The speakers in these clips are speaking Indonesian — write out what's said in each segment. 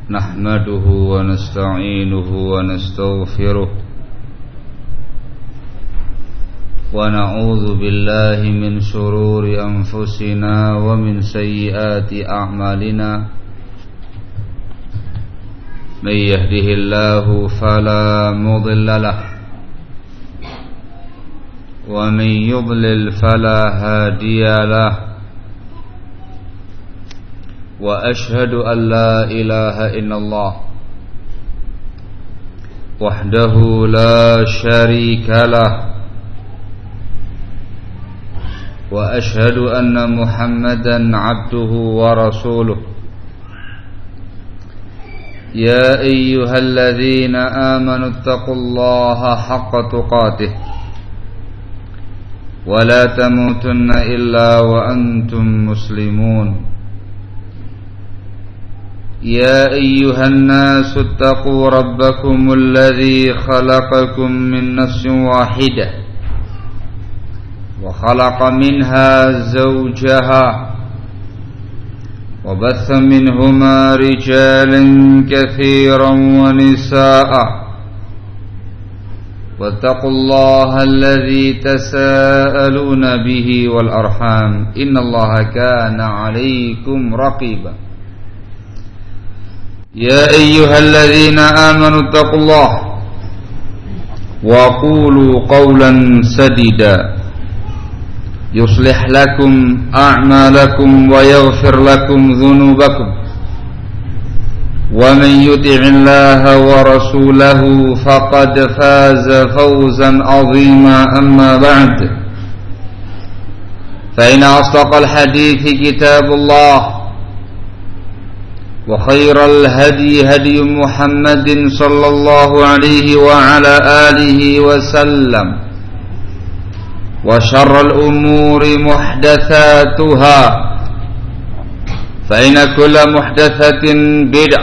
نحمده ونستعينه ونستغفره ونعوذ بالله من شرور أنفسنا ومن سيئات أعمالنا من يهده الله فلا مضل له ومن يضلل فلا هادي له وأشهد أن لا إله إلا الله وحده لا شريك له وأشهد أن محمدا عبده ورسوله يا أيها الذين آمنوا اتقوا الله حق تقاته ولا تموتن إلا وأنتم مسلمون يا أيها الناس اتقوا ربكم الذي خلقكم من نفس واحدة وخلق منها زوجها وبث منهما رجالا كثيرا ونساء واتقوا الله الذي تساءلون به والأرحام إن الله كان عليكم رقيبا يا أيها الذين آمنوا اتقوا الله وقولوا قولا سديدا يصلح لكم أعمالكم ويغفر لكم ذنوبكم ومن يطع الله ورسوله فقد فاز فوزا عظيما أما بعد فإن أصدق الحديث كتاب الله وخير الهدي هدي محمد صلى الله عليه وعلى آله وسلم وشر الأمور محدثاتها فإن كل محدثة بدعة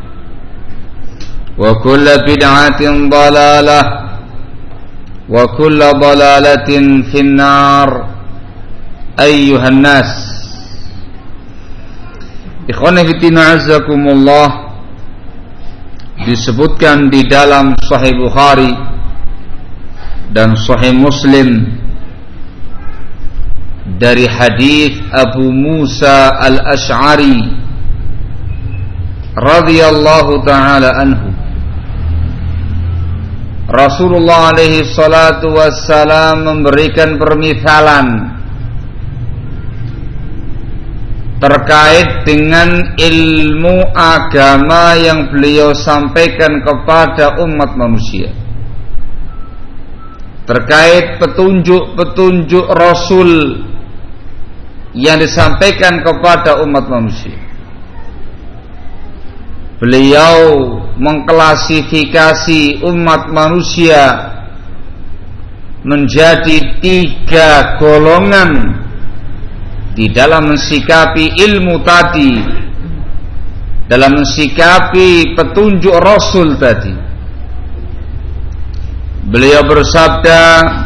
وكل بدعة ضلالة وكل ضلالة في النار أيها الناس Ikhwani fillah azakumullah, disebutkan di dalam Sahih Bukhari dan Sahih Muslim dari hadis Abu Musa al-Ash'ari radhiyallahu ta'ala anhu, Rasulullah alaihi salatu wassalam memberikan permisalan terkait dengan ilmu agama yang beliau sampaikan kepada umat manusia, terkait petunjuk-petunjuk Rasul yang disampaikan kepada umat manusia. Beliau mengklasifikasi umat manusia menjadi 3 golongan di dalam mensikapi ilmu tadi, dalam mensikapi petunjuk Rasul tadi. Beliau bersabda,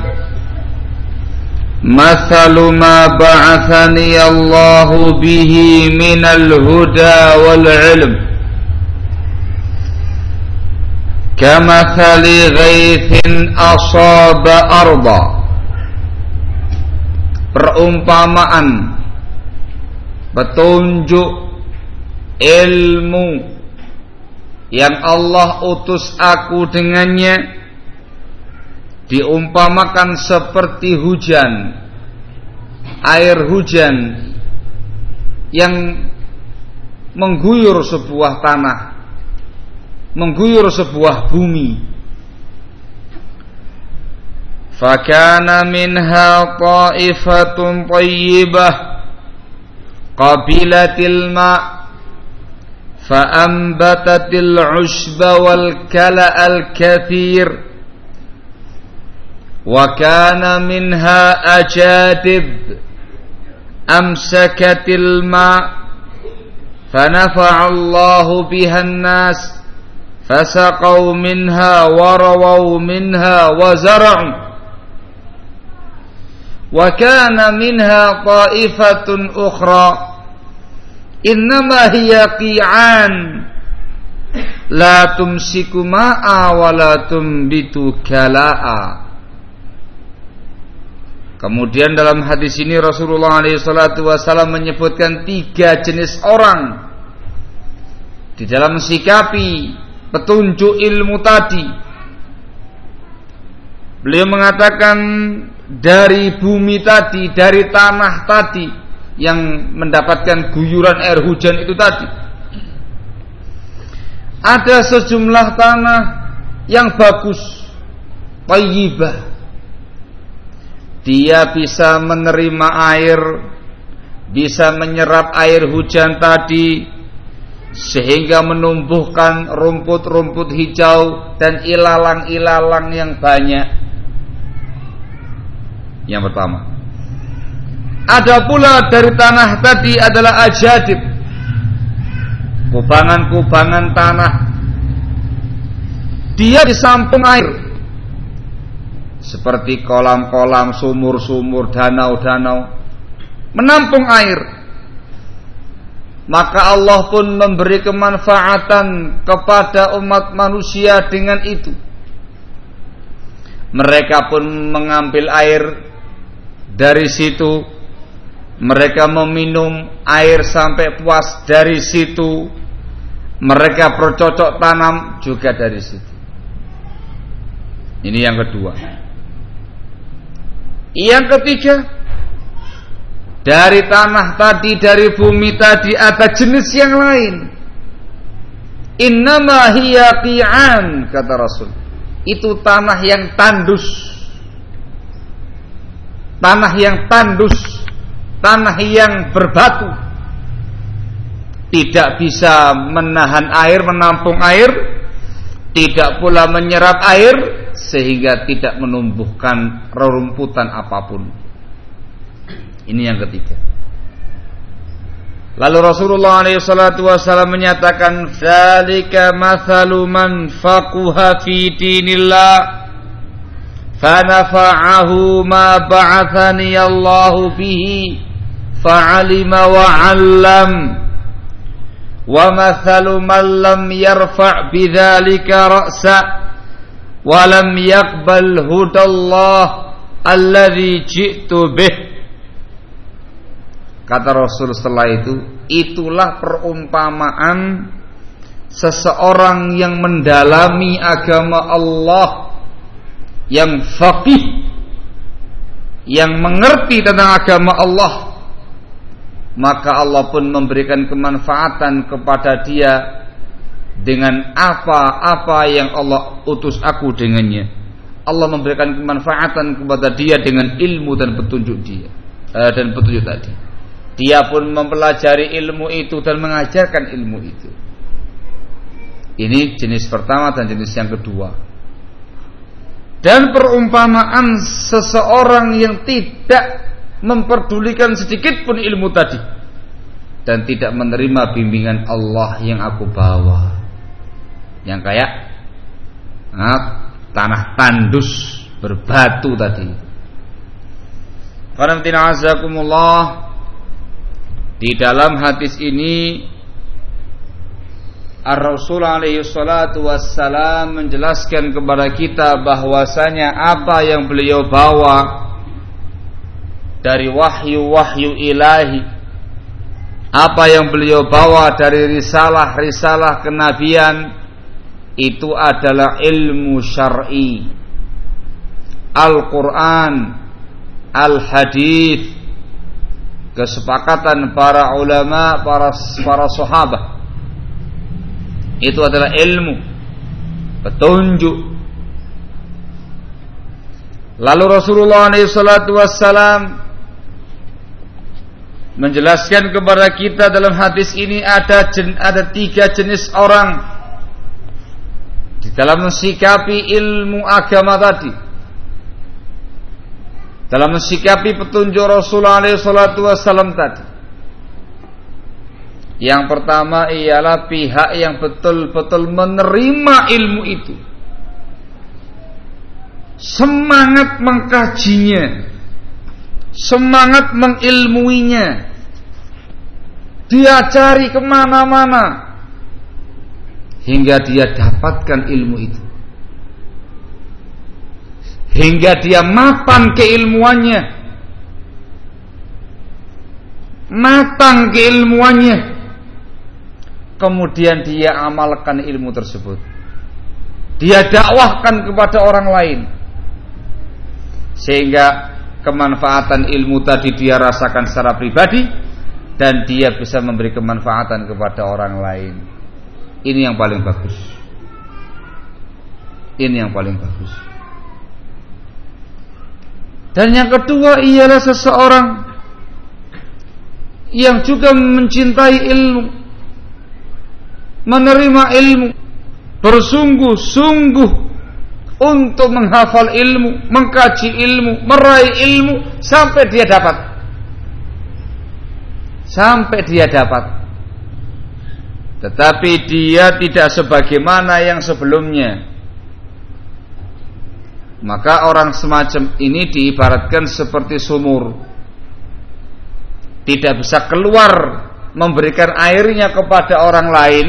"Mathalu ma ba'athani Allahu bihi minal huda wal ilm kamathali ghaithin asaba arda." Perumpamaan petunjuk ilmu yang Allah utus aku dengannya diumpamakan seperti hujan, air hujan yang mengguyur sebuah tanah, mengguyur sebuah bumi. Fakana minha ta'ifatun tayyibah qabilatil ma' fa'ambatatil ushba wal kala'al kathir wa kana minha ajadib amsakatil ma' fanafa'allahu bihan nas fasaqaw minha wa rawaw minha wa zara'u wa kana minha ta'ifatun ukhra innama hiya qi'an la tumsiku ma'a wa la tumbitu kala'a. Kemudian dalam hadis ini Rasulullah SAW menyebutkan 3 jenis orang di dalam sikapi petunjuk ilmu tadi. Beliau mengatakan dari bumi tadi, dari tanah tadi yang mendapatkan guyuran air hujan itu tadi, ada sejumlah tanah yang bagus, thayyibah. Dia bisa menerima air, bisa menyerap air hujan tadi, sehingga menumbuhkan rumput-rumput hijau dan ilalang-ilalang yang banyak. Yang pertama. Ada pula dari tanah tadi adalah ajadib, kubangan-kubangan tanah. Dia disampung air, seperti kolam-kolam, sumur-sumur, danau-danau, menampung air. Maka Allah pun memberi kemanfaatan kepada umat manusia dengan itu. Mereka pun mengambil air dari situ, mereka meminum air sampai puas dari situ, mereka bercocok tanam juga dari situ. Ini yang kedua. Yang ketiga, dari tanah tadi, dari bumi tadi ada jenis yang lain. Innama hiya qi'an, kata Rasul. Itu tanah yang tandus. Tanah yang tandus, tanah yang berbatu. Tidak bisa menahan air, menampung air, tidak pula menyerap air, sehingga tidak menumbuhkan rerumputan apapun. Ini yang ketiga. Lalu Rasulullah SAW menyatakan, "Dzalika mathalu man faquha fi dinillah, fanafa'ahu ma ba'athani Allahu bihi, fa'alima wa 'allam. Wa mathalu man lam yarfa' bidzalika ra'sa wa lam yaqbal hudallah alladzi ji'tu bih." Kata Rasul setelah itu, itulah perumpamaan seseorang yang mendalami agama Allah, yang faqih, yang mengerti tentang agama Allah. Maka Allah pun memberikan kemanfaatan kepada dia dengan apa-apa yang Allah utus aku dengannya. Allah memberikan kemanfaatan kepada dia dengan ilmu dan petunjuk dia, dan petunjuk tadi. Dia pun mempelajari ilmu itu dan mengajarkan ilmu itu. Ini jenis pertama dan jenis yang kedua. Dan perumpamaan seseorang yang tidak memperdulikan sedikit pun ilmu tadi dan tidak menerima bimbingan Allah yang aku bawa, yang kayak tanah tandus berbatu tadi. Qanamtina azakumullah. Di dalam hadis ini Ar-Rasul alaihi salatu wassalam menjelaskan kepada kita bahwasanya apa yang beliau bawa dari wahyu-wahyu ilahi, apa yang beliau bawa dari risalah-risalah kenabian, itu adalah ilmu syar'i, Al-Quran, Al-Hadith, kesepakatan para ulama, para sahabat. Itu adalah ilmu, petunjuk. Lalu Rasulullah SAW menjelaskan kepada kita dalam hadis ini ada 3 jenis orang di dalam mensikapi ilmu agama tadi, dalam mensikapi petunjuk Rasulullah SAW tadi. Yang pertama ialah pihak yang betul-betul menerima ilmu itu, semangat mengkajinya, semangat mengilmuinya, dia cari kemana-mana hingga dia dapatkan ilmu itu, hingga dia mapan keilmuannya, matang keilmuannya, kemudian dia amalkan ilmu tersebut, dia dakwahkan kepada orang lain, sehingga kemanfaatan ilmu tadi dia rasakan secara pribadi dan dia bisa memberi kemanfaatan kepada orang lain. Ini yang paling bagus. Ini yang paling bagus. Dan yang kedua ialah seseorang yang juga mencintai ilmu, menerima ilmu, bersungguh-sungguh untuk menghafal ilmu, mengkaji ilmu, meraih ilmu sampai dia dapat. Sampai dia dapat. Tetapi dia tidak sebagaimana yang sebelumnya. Maka orang semacam ini diibaratkan seperti sumur, tidak bisa keluar memberikan airnya kepada orang lain,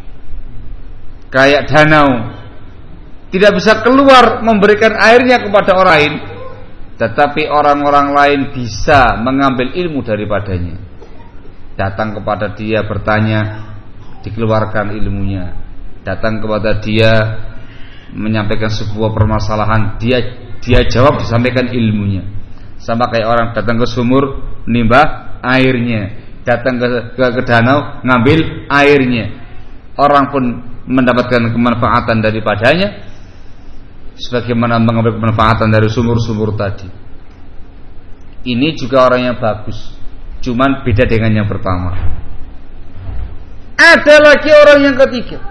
kayak danau, tidak bisa keluar memberikan airnya kepada orang lain, tetapi orang-orang lain bisa mengambil ilmu daripadanya. Datang kepada dia bertanya, dikeluarkan ilmunya. Datang kepada dia menyampaikan sebuah permasalahan, dia jawab, disampaikan ilmunya. Sama kayak orang datang ke sumur nimbah airnya, datang ke danau ngambil airnya. Orang pun mendapatkan kemanfaatan daripadanya sebagaimana mengambil kemanfaatan dari sumur-sumur tadi. Ini juga orang yang bagus, cuman beda dengan yang pertama. Ada lagi orang yang ketiga.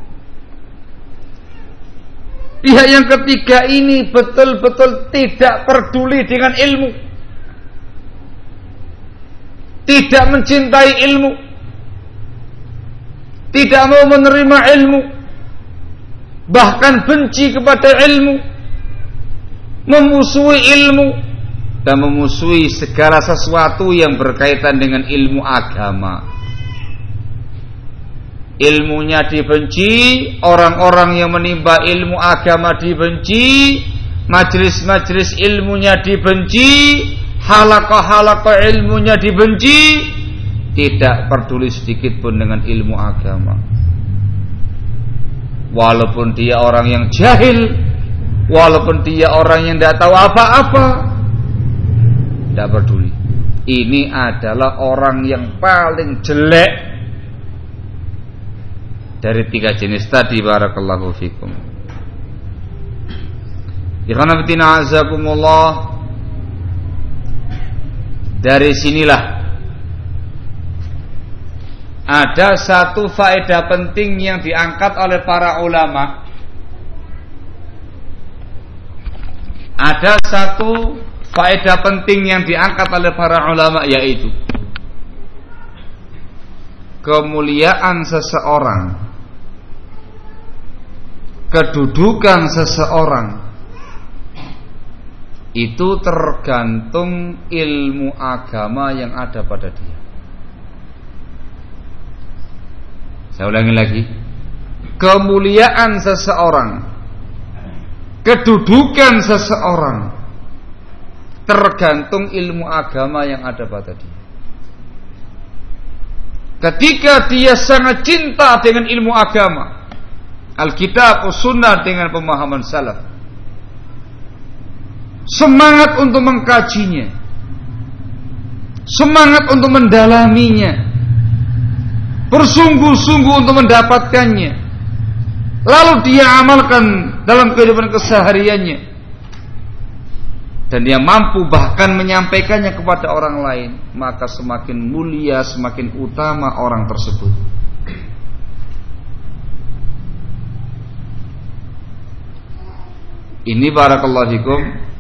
Pihak yang ketiga ini betul-betul tidak peduli dengan ilmu, tidak mencintai ilmu, tidak mau menerima ilmu, bahkan benci kepada ilmu, memusuhi ilmu, dan memusuhi segala sesuatu yang berkaitan dengan ilmu agama. Ilmunya dibenci, orang-orang yang menimba ilmu agama dibenci, majelis-majelis ilmunya dibenci, halaqah-halaqah ilmunya dibenci, tidak peduli sedikit pun dengan ilmu agama. Walaupun dia orang yang jahil, walaupun dia orang yang tidak tahu apa-apa, tidak peduli. Ini adalah orang yang paling jelek dari tiga jenis tadi. Barakallahu fikum. Ikhwan fillah azakumullah. Dari sinilah ada satu faedah penting yang diangkat oleh para ulama. Ada satu faedah penting yang diangkat oleh para ulama, yaitu kemuliaan seseorang, kedudukan seseorang itu tergantung ilmu agama yang ada pada dia. Saya ulangi lagi. Kemuliaan seseorang, kedudukan seseorang tergantung ilmu agama yang ada pada dia. Ketika dia sangat cinta dengan ilmu agama, Alkitab, Sunnah dengan pemahaman salaf, semangat untuk mengkajinya, semangat untuk mendalaminya, bersungguh-sungguh untuk mendapatkannya, lalu dia amalkan dalam kehidupan kesehariannya, dan dia mampu bahkan menyampaikannya kepada orang lain, maka semakin mulia, semakin utama orang tersebut. Ini barakallahu fikum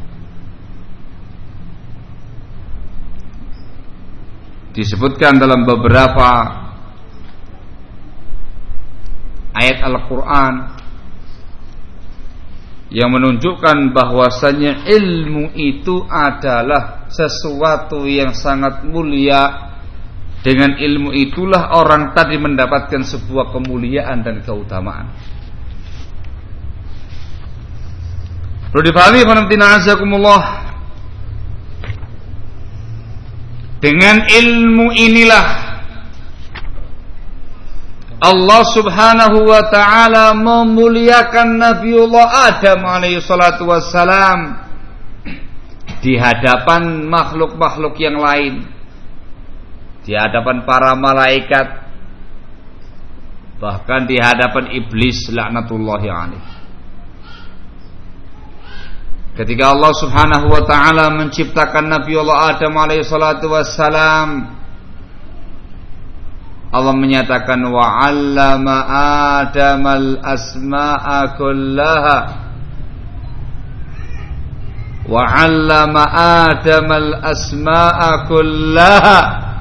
disebutkan dalam beberapa ayat Al-Quran yang menunjukkan bahwasanya ilmu itu adalah sesuatu yang sangat mulia, Dengan ilmu itulah orang tadi mendapatkan sebuah kemuliaan dan keutamaan. Perlu dipahami azakumullah, dengan ilmu inilah Allah Subhanahu wa ta'ala memuliakan Nabiullah Adam alaihi salatu wassalam di hadapan makhluk-makhluk yang lain, di hadapan para malaikat, bahkan di hadapan iblis laknatullahi alaihi. Ketika Allah Subhanahu wa ta'ala menciptakan Nabiullah Adam alaihi salatu wassalam, Allah menyatakan wa 'allama Adamal asma'a kullaha wa 'allama Adamal asma'a kullaha.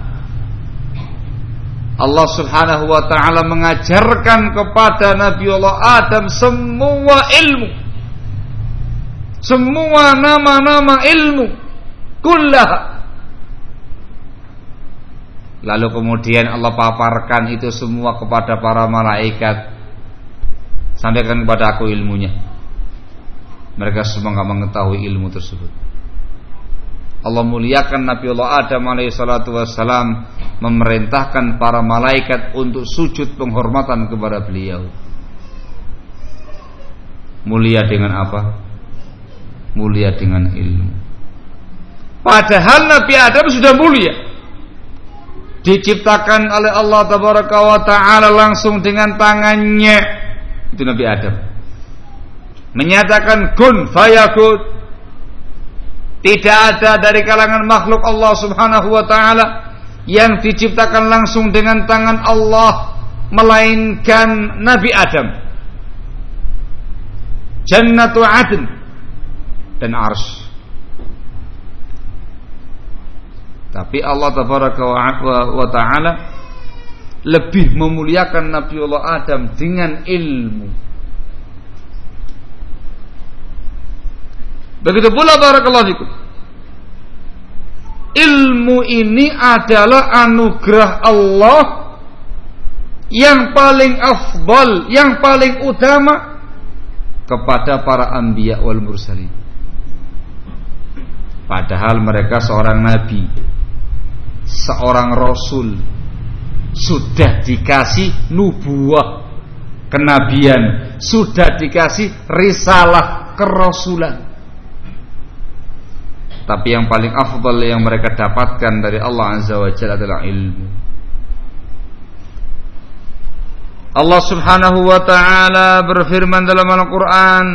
Allah Subhanahu wa ta'ala mengajarkan kepada Nabiullah Adam semua ilmu, semua nama-nama ilmu kullaha. Lalu kemudian Allah paparkan itu semua kepada para malaikat. Sampaikan kepada aku ilmunya. Mereka semua tidak mengetahui ilmu tersebut. Allah muliakan Nabiullah Adam alaihi salatu wassalam, memerintahkan para malaikat untuk sujud penghormatan kepada beliau. Mulia dengan apa? Mulia dengan ilmu. Padahal Nabi Adam sudah mulia, diciptakan oleh Allah Tabaraka wa ta'ala langsung dengan tangannya. Itu Nabi Adam menyatakan kun fayakun. Tidak ada dari kalangan makhluk Allah Subhanahu wa ta'ala yang diciptakan langsung dengan tangan Allah melainkan Nabi Adam. Jannatu Adn dan Arsy. Tapi Allah Tabaraka wa ta'ala lebih memuliakan Nabiullah Adam dengan ilmu. Begitu pula barakallahu fikum, ilmu ini adalah anugerah Allah yang paling afdal, yang paling utama kepada para anbiya wal mursalin. Padahal mereka seorang nabi, seorang rasul, sudah dikasih nubuah, kenabian, sudah dikasih risalah, kerasulan. Tapi yang paling afdal yang mereka dapatkan dari Allah Azza wa Jalla adalah ilmu. Allah Subhanahu wa ta'ala berfirman dalam Al-Quran,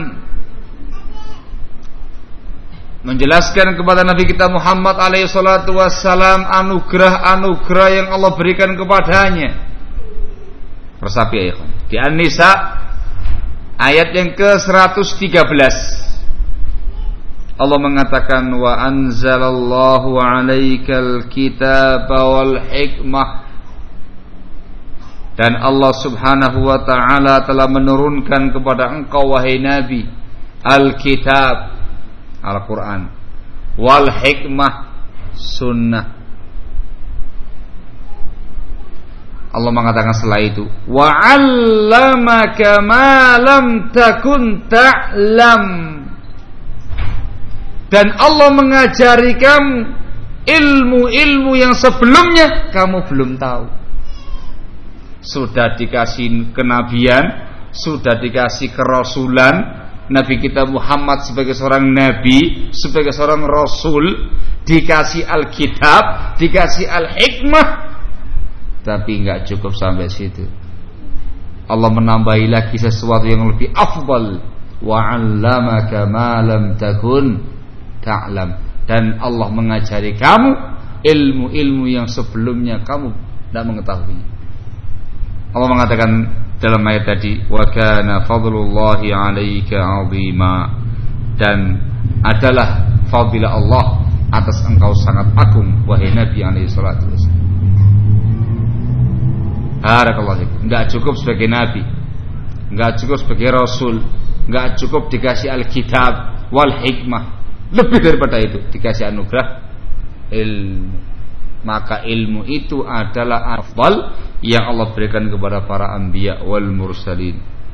menjelaskan kepada Nabi kita Muhammad alaihi salatu wassalam anugerah-anugerah yang Allah berikan kepadanya. Resapi ya ikhwan. Di An-Nisa ayat yang ke-113 Allah mengatakan wa anzalallahu 'alaikal kitaba wal hikmah, dan Allah Subhanahu wa ta'ala telah menurunkan kepada engkau wahai Nabi al-kitab, Al-Quran, wal hikmah, sunnah. Allah mengatakan setelah itu wa 'allamaka ma lam takun ta'lam, dan Allah mengajari kamu ilmu-ilmu yang sebelumnya kamu belum tahu. Sudah dikasih kenabian, sudah dikasih kerasulan, Nabi kita Muhammad sebagai seorang nabi, sebagai seorang rasul, dikasih Alkitab, dikasih Al-Hikmah. Tapi enggak cukup sampai situ. Allah menambahi lagi sesuatu yang lebih afdal, wa 'allamaka ma lam takun ta'lam, dan Allah mengajari kamu ilmu-ilmu yang sebelumnya kamu tidak mengetahui. Allah mengatakan dalam ayat tadi wa kana fadlullahi 'alaika 'azima, dan adalah fadilah Allah atas engkau sangat agung wahai Nabi alaihi salatu wasallam. Barakallahu fiik. Enggak cukup sebagai nabi, enggak cukup sebagai rasul, enggak cukup dikasih Alkitab wal hikmah. Lebih daripada itu dikasih anugerah ilmu. maka ilmu itu adalah afdal yang Allah berikan kepada para anbiya wal mursalin.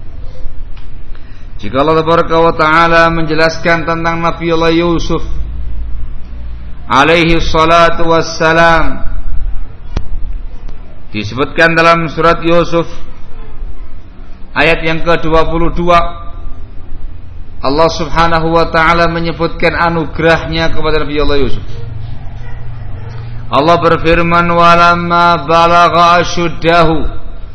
Jika Allah Taala menjelaskan tentang Nabiullah Yusuf alaihi salatu wassalam, disebutkan dalam surat Yusuf ayat yang ke-22, Allah Subhanahu wa taala menyebutkan anugerahnya kepada Nabiullah Yusuf. Allah berfirman, walamma balagha ashuddahu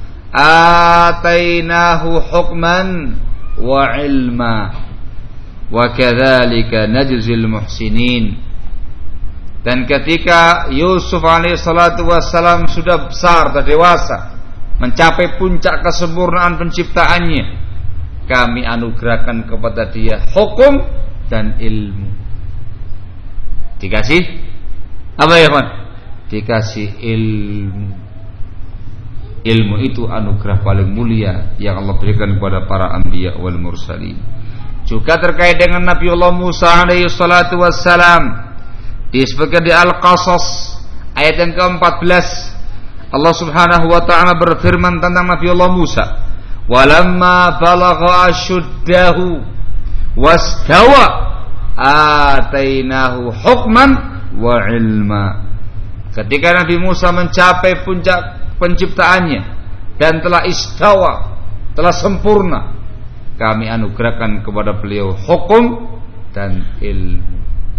atainahu hukman wa ilma wa kadzalika najzil muhsinin. Dan ketika Yusuf alaihissalatu wassalam sudah besar dan dewasa, mencapai puncak kesempurnaan penciptaannya, kami anugerahkan kepada dia hukum dan ilmu. Dikasih apa ya, Pak? Dikasih ilmu. Ilmu itu anugerah paling mulia yang Allah berikan kepada para anbiya wal mursalin. Juga terkait dengan Nabiullah Musa alaihi salatu wassalam, disebutkan di Al-Qasas ayat yang ke-14, Allah Subhanahu wa taala berfirman tentang Nabiullah Musa, walamma balagha ashuddahu wastawa atainahu hukman wa ilma. Ketika Nabi Musa mencapai puncak penciptaannya dan telah istawa, telah sempurna, kami anugerahkan kepada beliau hukum dan ilmu.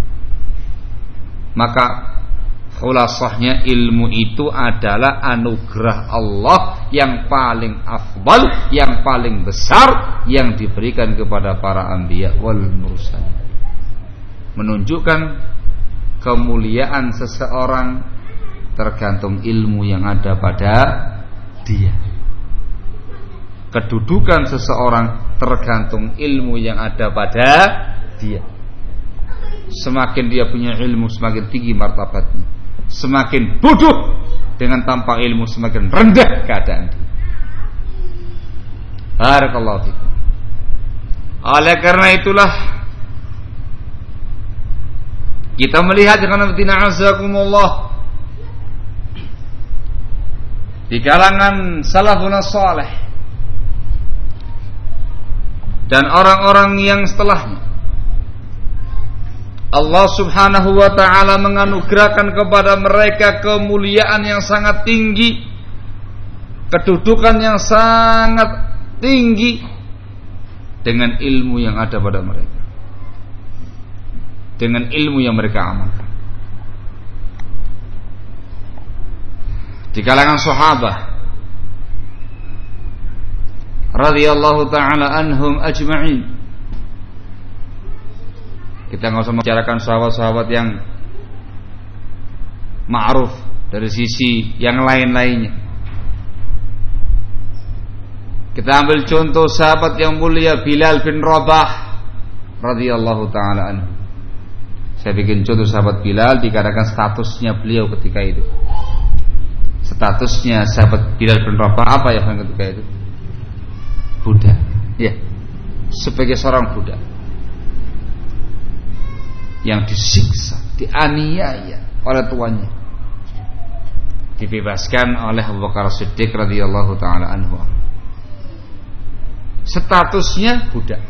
Maka khulasahnya ilmu itu adalah anugerah Allah yang paling afdal, yang paling besar yang diberikan kepada para anbiya wal mursalin. Menunjukkan kemuliaan seseorang tergantung ilmu yang ada pada dia. Kedudukan seseorang tergantung ilmu yang ada pada dia. Semakin dia punya ilmu, semakin tinggi martabatnya. Semakin bodoh dengan tanpa ilmu, semakin rendah keadaan dia. Barakallahu fikum. Oleh karena itulah kita melihat dengan azakumullah di kalangan salafun salih dan orang-orang yang setelahnya, Allah Subhanahu wa taala menganugerahkan kepada mereka kemuliaan yang sangat tinggi, kedudukan yang sangat tinggi dengan ilmu yang ada pada mereka, dengan ilmu yang mereka amalkan. Di kalangan sahabat radhiyallahu taala anhum ajma'in, kita nggak usah membicarakan sahabat-sahabat yang ma'ruf dari sisi yang lain-lainnya. Kita ambil contoh sahabat yang mulia Bilal bin Rabah radhiyallahu taala anhu. Saya bikin contoh sahabat Bilal dikarenakan statusnya beliau ketika itu. Statusnya sahabat Bilal bin Rabah apa ya ketika itu? Budak. Ya, sebagai seorang budak yang disiksa, dianiaya oleh tuannya, dibebaskan oleh Abu Bakar Siddiq radhiyallahu taala anhu. Statusnya budak.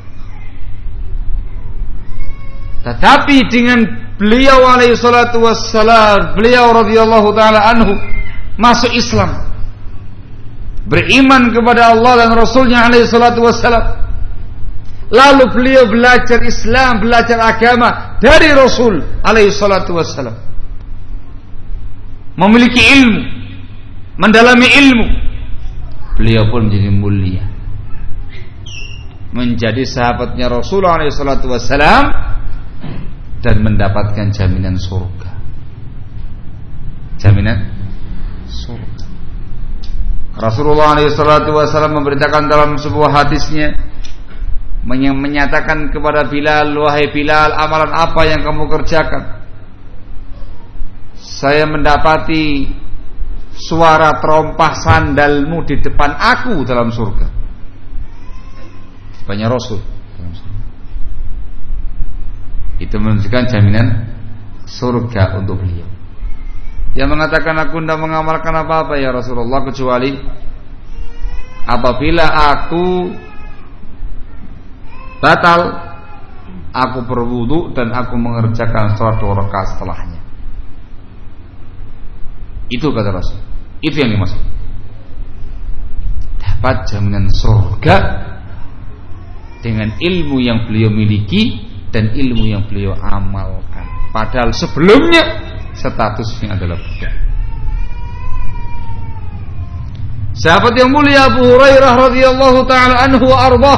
Tetapi dengan beliau alaihi salatu wassalam, beliau radhiyallahu taala anhu masuk Islam, beriman kepada Allah dan Rasulnya alaihi salatu wassalam. Lalu beliau belajar Islam, belajar agama dari Rasul alaihi salatu wassalam, memiliki ilmu, mendalami ilmu. Beliau pun menjadi mulia, menjadi sahabatnya Rasul alaihi salatu wassalam dan mendapatkan jaminan surga. Jaminan surga. Rasulullah SAW memberitakan dalam sebuah hadisnya, menyatakan kepada Bilal, wahai Bilal, amalan apa yang kamu kerjakan? Saya mendapati suara terompah sandalmu di depan aku dalam surga. Banyak Rasul dalam surga. Itu menunjukkan jaminan surga untuk beliau. Yang mengatakan aku tidak mengamalkan apa-apa ya Rasulullah kecuali apabila aku batal, aku berwudu dan aku mengerjakan sholat 2 rakaat setelahnya. Itu kata Rasul. Itu yang dimaksud. Dapat jaminan surga dengan ilmu yang beliau miliki dan ilmu yang beliau amalkan. Padahal sebelumnya statusnya adalah budak. Sahabat yang mulia Abu Hurairah radhiyallahu taala anhu wa ardhah,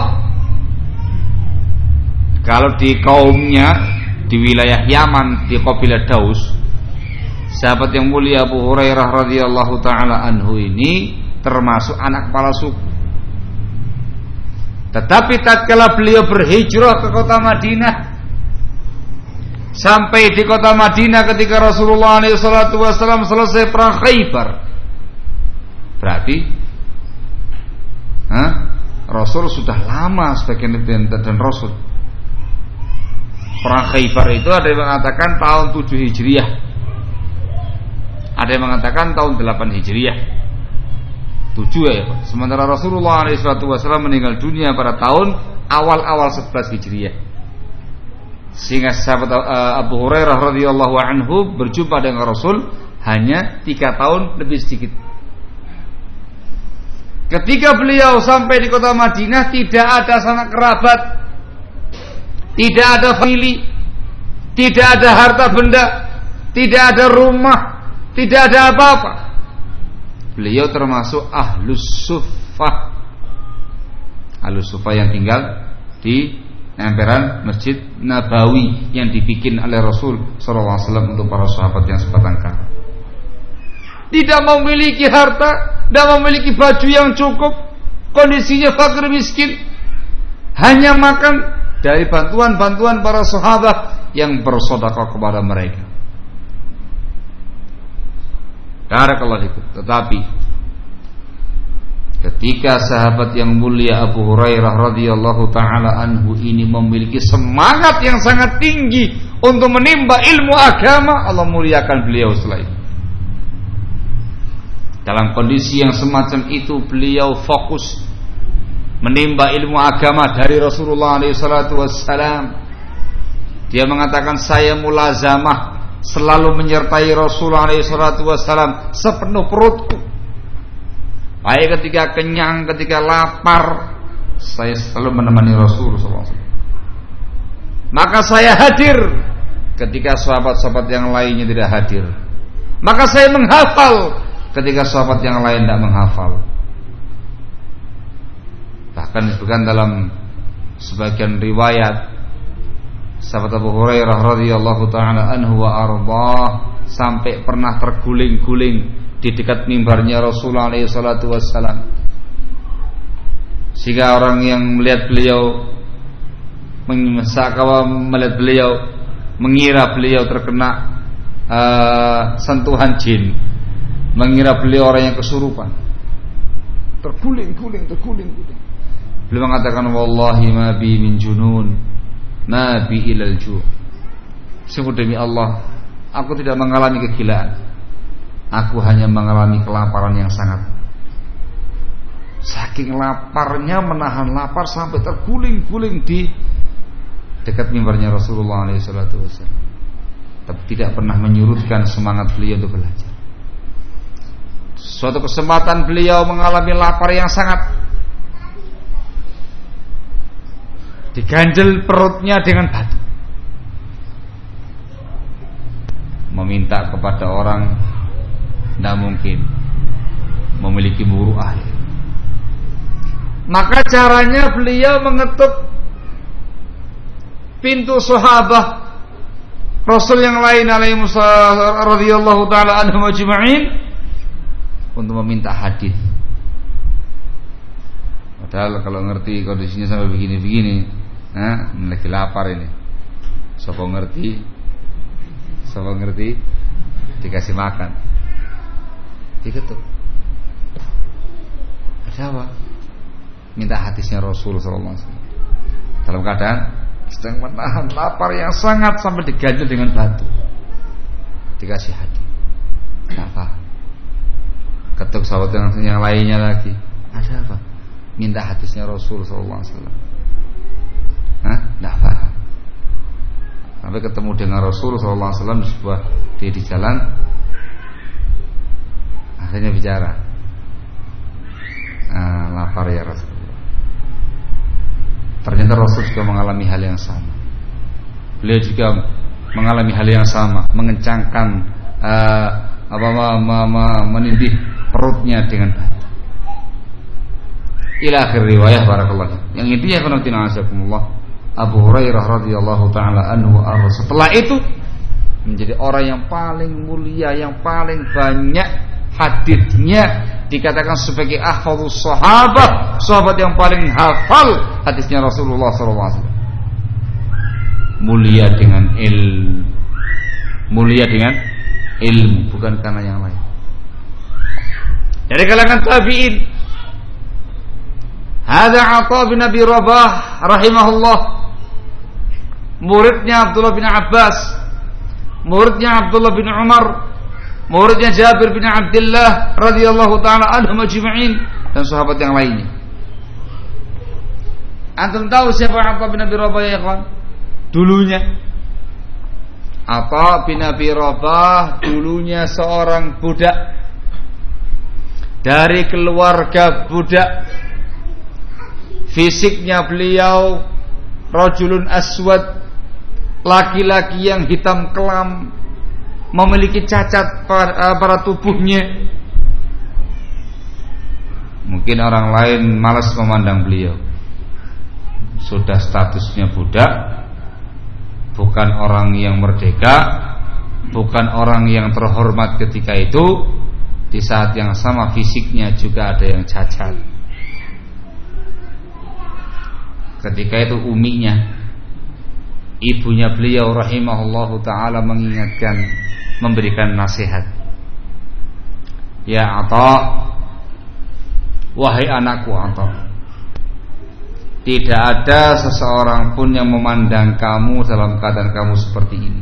kalau di kaumnya di wilayah Yaman, di kabilah Daus, sahabat yang mulia Abu Hurairah radhiyallahu taala anhu ini termasuk anak kepala suku. Tetapi tatkala beliau berhijrah ke kota Madinah, sampai di kota Madinah ketika Rasulullah SAW selesai perang Khaybar, berarti Rasul sudah lama sebagai Nabi dan Rasul. Perang Khaybar itu ada yang mengatakan tahun 7 Hijriah, ada yang mengatakan tahun 8 Hijriah. 7 ya Pak. Sementara Rasulullah SAW meninggal dunia pada tahun awal-awal 11 Hijriah. Sehingga sahabat Abu Hurairah radhiyallahu anhu berjumpa dengan Rasul hanya 3 tahun lebih sedikit. Ketika beliau sampai di kota Madinah, tidak ada sanak kerabat, tidak ada famili, tidak ada harta benda, tidak ada rumah, tidak ada apa-apa. Beliau termasuk ahlus suffah. Ahlus suffah yang tinggal di emperan Masjid Nabawi yang dibikin oleh Rasul SAW untuk para sahabat yang sebatang kara. Tidak memiliki harta, tidak memiliki baju yang cukup, kondisinya fakir miskin, hanya makan dari bantuan-bantuan para sahabat yang bersedekah kepada mereka. Barakallahu fikum. Tetapi ketika sahabat yang mulia Abu Hurairah radhiyallahu taala anhu ini memiliki semangat yang sangat tinggi untuk menimba ilmu agama, Allah muliakan beliau selain. Dalam kondisi yang semacam itu beliau fokus menimba ilmu agama dari Rasulullah SAW. Dia mengatakan, saya mulazamah selalu menyertai Rasulullah SAW sepenuh perutku. Baik ketika kenyang, ketika lapar, saya selalu menemani Rasulullah SAW. Maka saya hadir ketika sahabat-sahabat yang lainnya tidak hadir. Maka saya menghafal ketika sahabat yang lain tidak menghafal. Bahkan disebutkan dalam sebagian riwayat, sahabat Abu Hurairah radhiyallahu taala anhu wa ardhah sampai pernah terguling-guling di dekat mimbarnya Rasulullah SAW. Sehingga orang yang melihat beliau melihat beliau mengira beliau terkena sentuhan jin, mengira beliau orang yang kesurupan. Terguling-guling. Beliau mengatakan, wallahi ma bi min junun, ma bi ilal ju'. Sungguh demi Allah, aku tidak mengalami kegilaan. Aku hanya mengalami kelaparan yang sangat. Saking laparnya menahan lapar sampai terguling-guling di dekat mimbarnya Rasulullah SAW. Tapi tidak pernah menyurutkan semangat beliau untuk belajar. Suatu kesempatan beliau mengalami lapar yang sangat. Diganjel perutnya dengan batu. Meminta kepada orang, tidak mungkin memiliki muruah. Maka caranya beliau mengetuk pintu sahabat Rasul yang lain alaihi radhiyallahu taala anhum ajma'in untuk meminta hadis. Padahal kalau ngerti kondisinya sampai begini-begini, lagi lapar ini. Siapa ngerti dikasih makan, diketuk. Ada apa? Minta hadisnya Rasul sallallahu alaihi wasallam. Dalam keadaan sedang menahan lapar yang sangat sampai diganjel dengan batu. Dikasih hadis. Tidak paham. Ketuk sahabat yang lainnya lagi, ada apa? Minta hadisnya Rasul sallallahu alaihi wasallam. Tidak paham. Sampai ketemu dengan Rasul sallallahu alaihi wasallam di jalan, akhirnya bicara. Lapar ya Rasulullah. Ternyata Rasul juga mengalami hal yang sama. Beliau juga mengalami hal yang sama, mengencangkan menindih perutnya dengan batu. Ila akhir riwayah barakallahu. Yang intinya qanatina azakumullah, Abu Hurairah radhiyallahu taala anhu setelah itu menjadi orang yang paling mulia, yang paling banyak hadisnya, dikatakan sebagai ahfadzus sahabah, sahabat yang paling hafal hadisnya Rasulullah sallallahu alaihi wasallam. Mulia dengan ilmu, bukan karena yang lain. Dari kalangan tabi'in, hadza Atha bin Abi Rabah rahimahullah, muridnya Abdullah bin Abbas, muridnya Abdullah bin Umar, muridnya Jabir bin Abdullah radhiyallahu taala anhum ajma'in, dan sahabat yang lainnya. Antum tahu siapa Atha bin Abi Rabah ya ikhwan? Dulunya Atha bin Abi Rabah dulunya seorang budak dari keluarga budak. Fisiknya beliau rajulun aswad, laki-laki yang hitam kelam, memiliki cacat pada tubuhnya. Mungkin orang lain malas memandang beliau. Sudah statusnya budak, bukan orang yang merdeka, bukan orang yang terhormat ketika itu. Di saat yang sama fisiknya juga ada yang cacat. Ketika itu uminya, ibunya beliau rahimahullahu ta'ala mengingatkan, memberikan nasihat. Ya Atha, wahai anakku Atha, tidak ada seseorang pun yang memandang kamu dalam keadaan kamu seperti ini.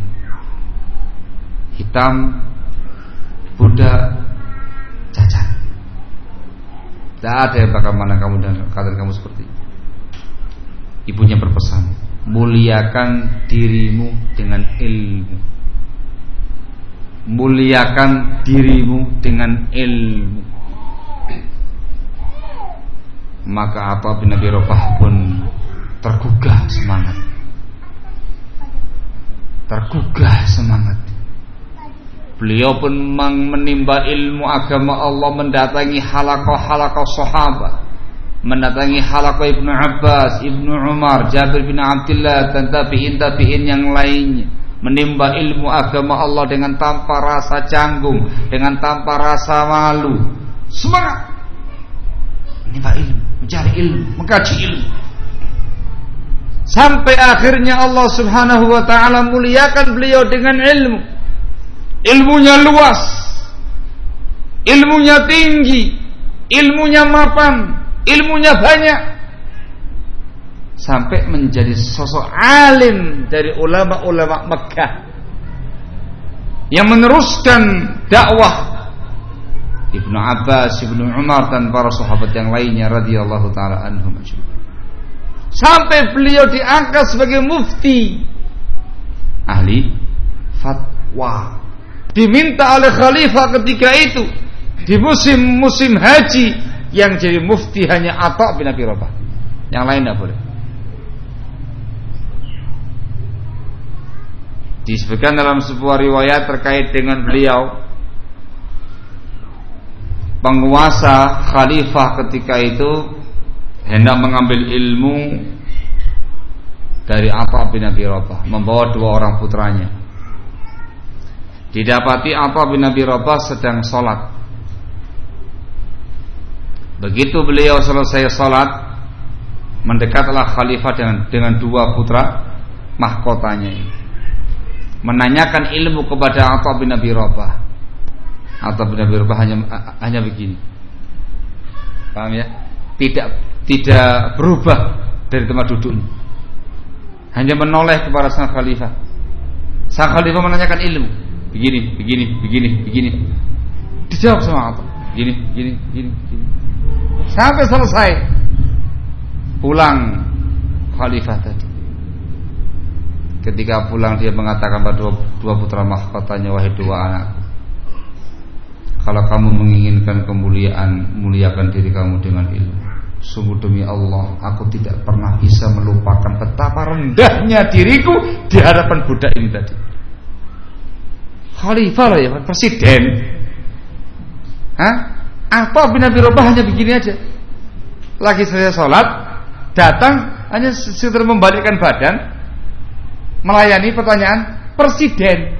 Hitam, budak, cacat. Tidak ada yang bakal memandang kamu dalam keadaan kamu seperti ini. Ibunya berpesan, muliakan dirimu dengan ilmu. Muliakan dirimu dengan ilmu. Maka Atha bin Abi Rabah pun tergugah semangat. Beliau pun menimba ilmu agama Allah, mendatangi halaqah-halaqah sahabat, mendatangi halaqah Ibnu Abbas, Ibnu Umar, Jabir bin Abdullah, dan tabi'in yang lainnya, menimba ilmu agama Allah dengan tanpa rasa canggung, dengan tanpa rasa malu. Semangat menimba ilmu, mencari ilmu, mengkaji ilmu, sampai akhirnya Allah Subhanahu wa ta'ala muliakan beliau dengan ilmu. Ilmunya luas, ilmunya tinggi, ilmunya mapan, ilmunya banyak, sampai menjadi sosok alim dari ulama-ulama Mekah yang meneruskan dakwah Ibnu Abbas, Ibnu Umar, dan para sahabat yang lainnya radhiyallahu taala anhum ajma'in. Sampai beliau diangkat sebagai mufti, ahli fatwa, diminta oleh khalifah ketika itu di musim haji, yang jadi mufti hanya Atha bin Abi Rabah, yang lain tidak boleh. Disebutkan dalam sebuah riwayat terkait dengan beliau, penguasa khalifah ketika itu hendak mengambil ilmu dari Atha bin Abi Rabah, membawa dua orang putranya. Didapati Atha bin Abi Rabah sedang sholat. Begitu beliau selesai sholat, mendekatlah khalifah dengan dua putra mahkotanya ini, menanyakan ilmu kepada Atha bin Abi Rabah. Atha bin Abi Rabah hanya begini, paham ya? Tidak berubah dari tempat duduknya, hanya menoleh kepada sang khalifah. Sang khalifah menanyakan ilmu, begini. Dijawab sama Allah. Gini. Sampai selesai. Pulang khalifah tadi. Ketika pulang dia mengatakan pada dua putra mahkotanya, wahai dua anakku, kalau kamu menginginkan kemuliaan, muliakan diri kamu dengan ilmu. Sungguh demi Allah, aku tidak pernah bisa melupakan betapa rendahnya diriku di hadapan budak ini tadi. Khalifah loh ya, presiden. Apa bin Abi Rabah hanya begini aja. Lagi selesai sholat, datang hanya sekedar membalikkan badan, melayani pertanyaan presiden.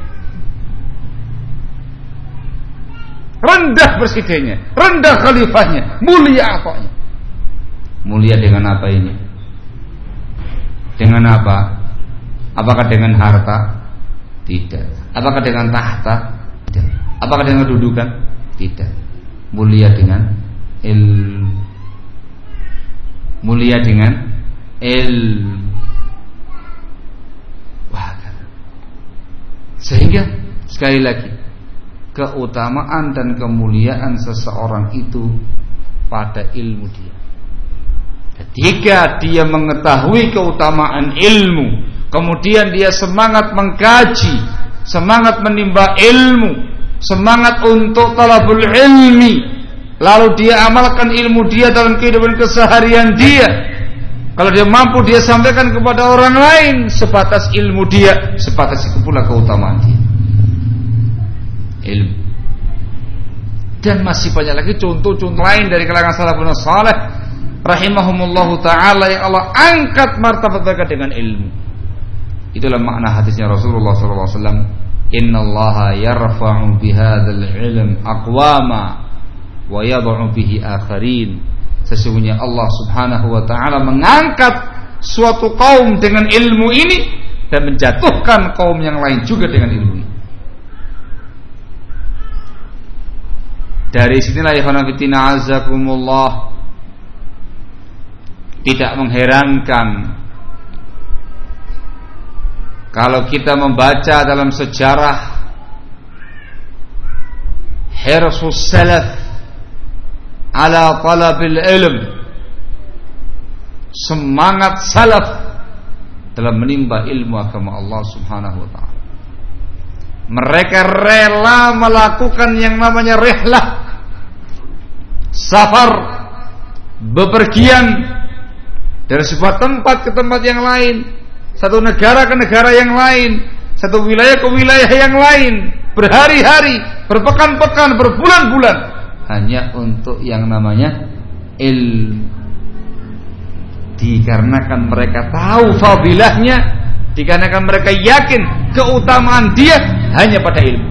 Rendah presidennya, rendah khalifahnya, mulia apanya? Mulia dengan apa ini? Dengan apa? Apakah dengan harta? Tidak. Apakah dengan tahta? Tidak. Apakah dengan kedudukan? Tidak. Mulia dengan ilmu. Mulia dengan ilmu. Wah. Sehingga sekali lagi, keutamaan dan kemuliaan seseorang itu pada ilmu dia. Ketika dia mengetahui keutamaan ilmu, kemudian dia semangat mengkaji, semangat menimba ilmu, semangat untuk talabul ilmi, lalu dia amalkan ilmu dia dalam kehidupan keseharian dia. Kalau dia mampu, dia sampaikan kepada orang lain sebatas ilmu dia, sebatas itu pula keutamaan dia. Ilmu. Dan masih banyak lagi contoh-contoh lain dari kalangan salafun saleh rahimahumullahu ta'ala yang Allah angkat martabat mereka dengan ilmu. Itulah makna hadisnya Rasulullah SAW. Innallaha yarfa'u bihadzal ilm aqwama wa yad'u bihi akharin. Sesungguhnya Allah subhanahu wa ta'ala mengangkat suatu kaum dengan ilmu ini dan menjatuhkan kaum yang lain juga dengan ilmu ini. Dari sinilah ikhwan fillah azakumullah, tidak mengherankan kalau kita membaca dalam sejarah hirsus salaf ala talabil ilm, semangat salaf dalam menimba ilmu agama Allah subhanahu wa ta'ala. Mereka rela melakukan yang namanya rihlah, safar, bepergian dari sebuah tempat ke tempat yang lain, satu negara ke negara yang lain, satu wilayah ke wilayah yang lain, berhari-hari, berpekan-pekan, berbulan-bulan, hanya untuk yang namanya ilmu. Dikarenakan mereka tahu fadilahnya, dikarenakan mereka yakin keutamaan dia hanya pada ilmu.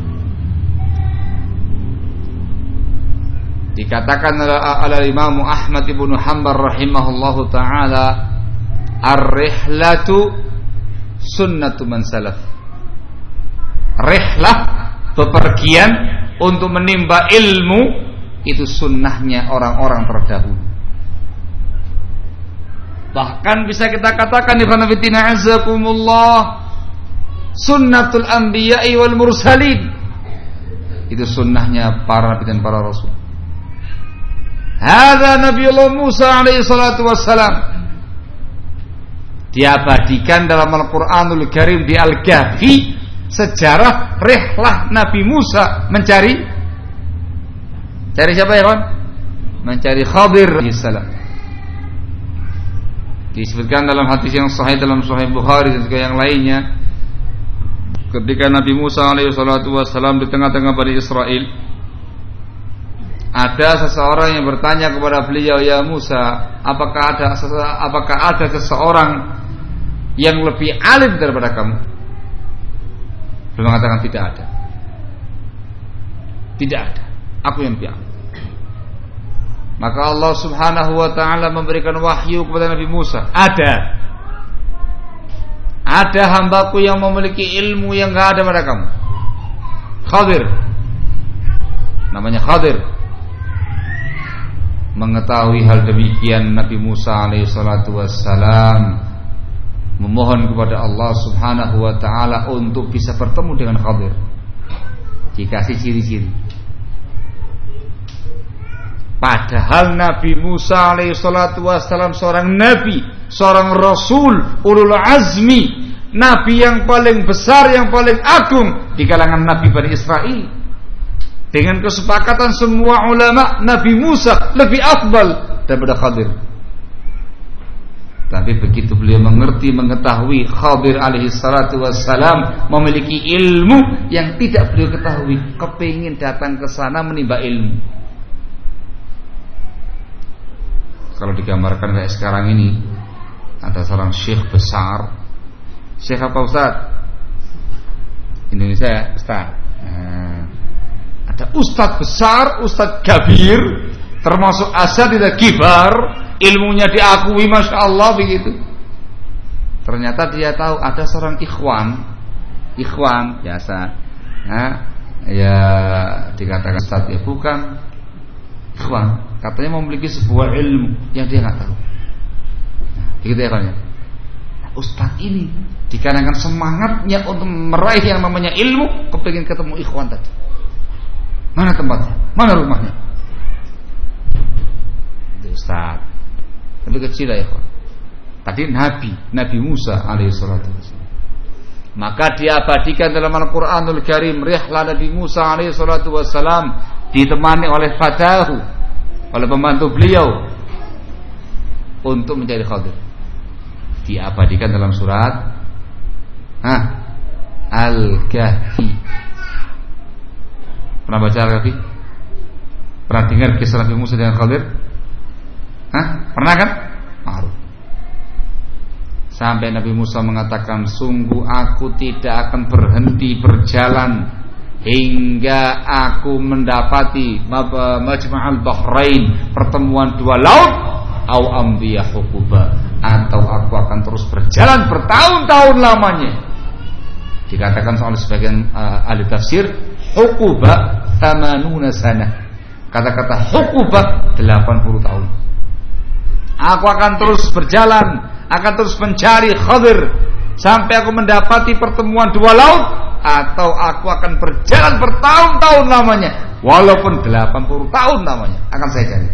Dikatakan oleh Imam Ahmad ibn Hanbal rahimahullahu ta'ala, ar-rihlatu sunnatu man salaf. Rihlah, bepergian untuk menimba ilmu, itu sunnahnya orang-orang terdahulu. Bahkan bisa kita katakan ikhwan fillah azakumullah, sunnatul anbiya'i wal mursalin. Itu sunnahnya para nabi dan para rasul. Hadza Nabiullah Musa alaihi salatu wassalam, diabadikan dalam Al-Qur'anul Karim di Al-Kahfi sejarah rihlah Nabi Musa mencari siapa ya kawan? Mencari Khadir alaihissalam. Disebutkan dalam hadis yang sahih dalam Sahih Bukhari dan juga yang lainnya, ketika Nabi Musa alaihi salatu wassalam di tengah-tengah Bani Israel, ada seseorang yang bertanya kepada beliau, ya Musa, apakah ada seseorang yang lebih alim daripada kamu? Beliau mengatakan tidak ada. Tidak ada. Aku yang lebih alim. Maka Allah subhanahu wa ta'ala memberikan wahyu kepada Nabi Musa. Ada hambaku yang memiliki ilmu yang gak ada pada kamu. Khadir. Namanya Khadir. Mengetahui hal demikian, Nabi Musa alaihi salatu wassalam memohon kepada Allah subhanahu wa ta'ala untuk bisa bertemu dengan Khadir. Dikasih ciri-ciri. Padahal Nabi Musa alaihissalatu wassalam seorang nabi, seorang rasul, ulul azmi, nabi yang paling besar, yang paling agung di kalangan nabi Bani Israel. Dengan kesepakatan semua ulama, Nabi Musa lebih afdal daripada Khadir. Tapi begitu beliau mengetahui Khadir alaihissalatu wassalam memiliki ilmu yang tidak beliau ketahui, kepingin datang ke sana menimba ilmu. Kalau digambarkan kayak sekarang ini, ada seorang syekh besar. Syekh apa Ustaz? Indonesia ya, Ustaz. Ada ustadz besar, ustadz kabir, termasuk asatidzah kibar, ilmunya diakui masya Allah begitu. Ternyata dia tahu ada seorang ikhwan biasa, ya dikatakan ustadz ya bukan ikhwan. Katanya memiliki sebuah ilmu yang dia nggak tahu. Begitu ya kawannya. Ustaz ini dikarenakan semangatnya untuk meraih yang namanya ilmu, kepingin ketemu ikhwan tadi. Mana tempatnya? Mana rumahnya? Itu Ustaz. Tapi kecil lah ikhwan. Tadi Nabi Musa alaihissalatu wassalam. Maka diabadikan dalam Al-Quranul Karim rihlah Nabi Musa alaihissalatu wassalam ditemani oleh fatahu, oleh pembantu beliau untuk mencari Khadir. Diabadikan dalam surat Al-Kahfi. Pernah baca Al-Kahfi? Pernah dengar kisah Nabi Musa dengan Khadir? Pernah kan? Ma'ruf. Sampai Nabi Musa mengatakan, sungguh aku tidak akan berhenti berjalan hingga aku mendapati Majma'al Bahrain, pertemuan dua laut, au amdiya hukuba, atau aku akan terus berjalan bertahun-tahun lamanya. Dikatakan oleh sebagian ahli tafsir, hukuba 80 sana. Kata-kata hukuba 80 tahun. Aku akan terus berjalan, akan terus mencari Khadir sampai aku mendapati pertemuan dua laut, atau aku akan berjalan bertahun-tahun lamanya, walaupun 80 tahun lamanya akan saya cari.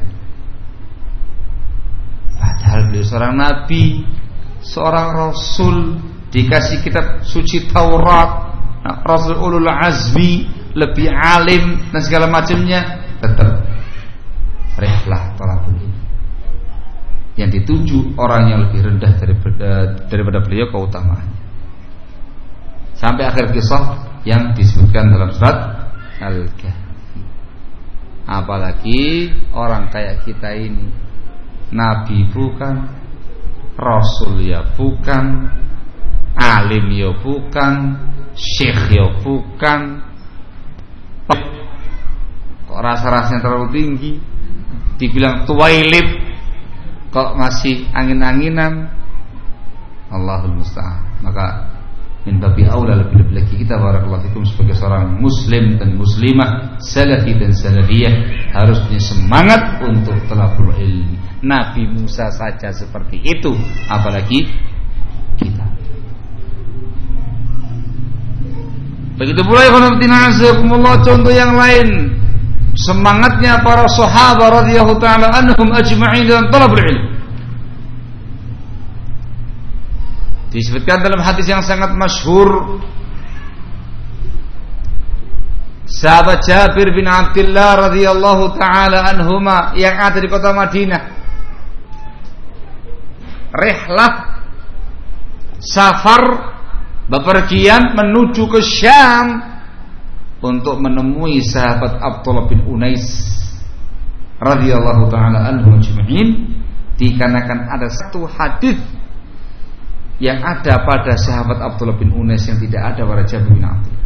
Padahal beliau seorang nabi, seorang rasul, dikasih kitab suci Taurat, rasul ulul azmi, lebih alim dan segala macamnya, tetap rihlah talabul ilm. Yang dituju orang yang lebih rendah daripada beliau keutamaannya. Sampai akhir kisah yang disebutkan dalam surat Al-Kahfi. Apalagi orang kayak kita ini, nabi bukan, rasul ya bukan, alim ya bukan, syekh ya bukan, kok rasa-rasanya terlalu tinggi, dibilang tuwailib kok masih angin-anginan. Allahul musta'an. Maka min babi aula lebih lagi kita barakallahu fikum sebagai seorang muslim dan muslimah, salafi dan salafiyah, harus punya semangat untuk talabul ilmi. Nabi Musa saja seperti itu, apalagi kita. Begitu pula contoh yang lain, semangatnya para sahabat radhiyallahu taala anhum ajma'in dalam talabul ilmi. Disebutkan dalam hadis yang sangat masyhur, sahabat Jabir bin Abdullah radhiyallahu taala anhuma yang ada di kota Madinah, rihlah safar, bepergian menuju ke Syam untuk menemui sahabat Abdullah bin Unais radhiyallahu taala anhu ajma'in, dikarenakan ada satu hadis yang ada pada sahabat Abdullah bin Unais yang tidak ada pada Jabir bin Abdullah.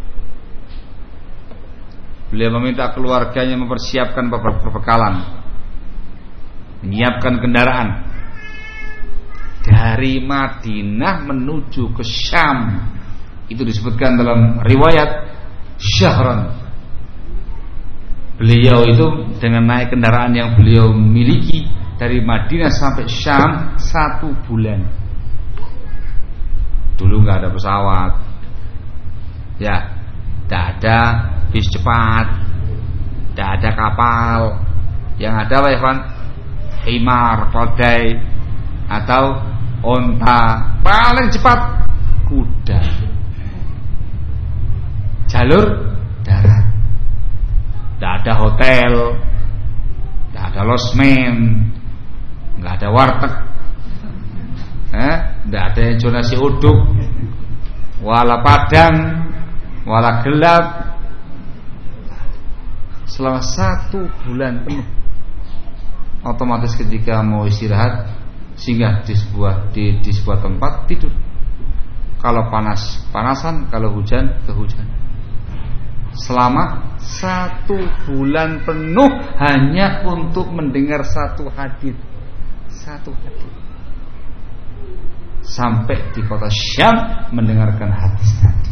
Beliau meminta keluarganya mempersiapkan perbekalan, menyiapkan kendaraan dari Madinah menuju ke Syam. Itu disebutkan dalam riwayat syahran. Beliau itu dengan naik kendaraan yang beliau miliki dari Madinah sampai Syam 1 bulan. Dulu nggak ada pesawat, ya, tidak ada bis cepat, tidak ada kapal, Yang ada apa ya, Van? Himar, keledai, atau onta. Paling cepat kuda. Jalur darat. Tidak ada hotel, tidak ada losmen, nggak ada warteg, tidak ada yang jual nasi uduk, wala padang, wala gelap. Selama 1 bulan penuh, otomatis ketika mau istirahat singgah di sebuah tempat tidur. Kalau panas panasan, kalau hujan kehujanan. Selama 1 bulan penuh hanya untuk mendengar satu hadits. Sampai di kota Syam mendengarkan hadis tadi.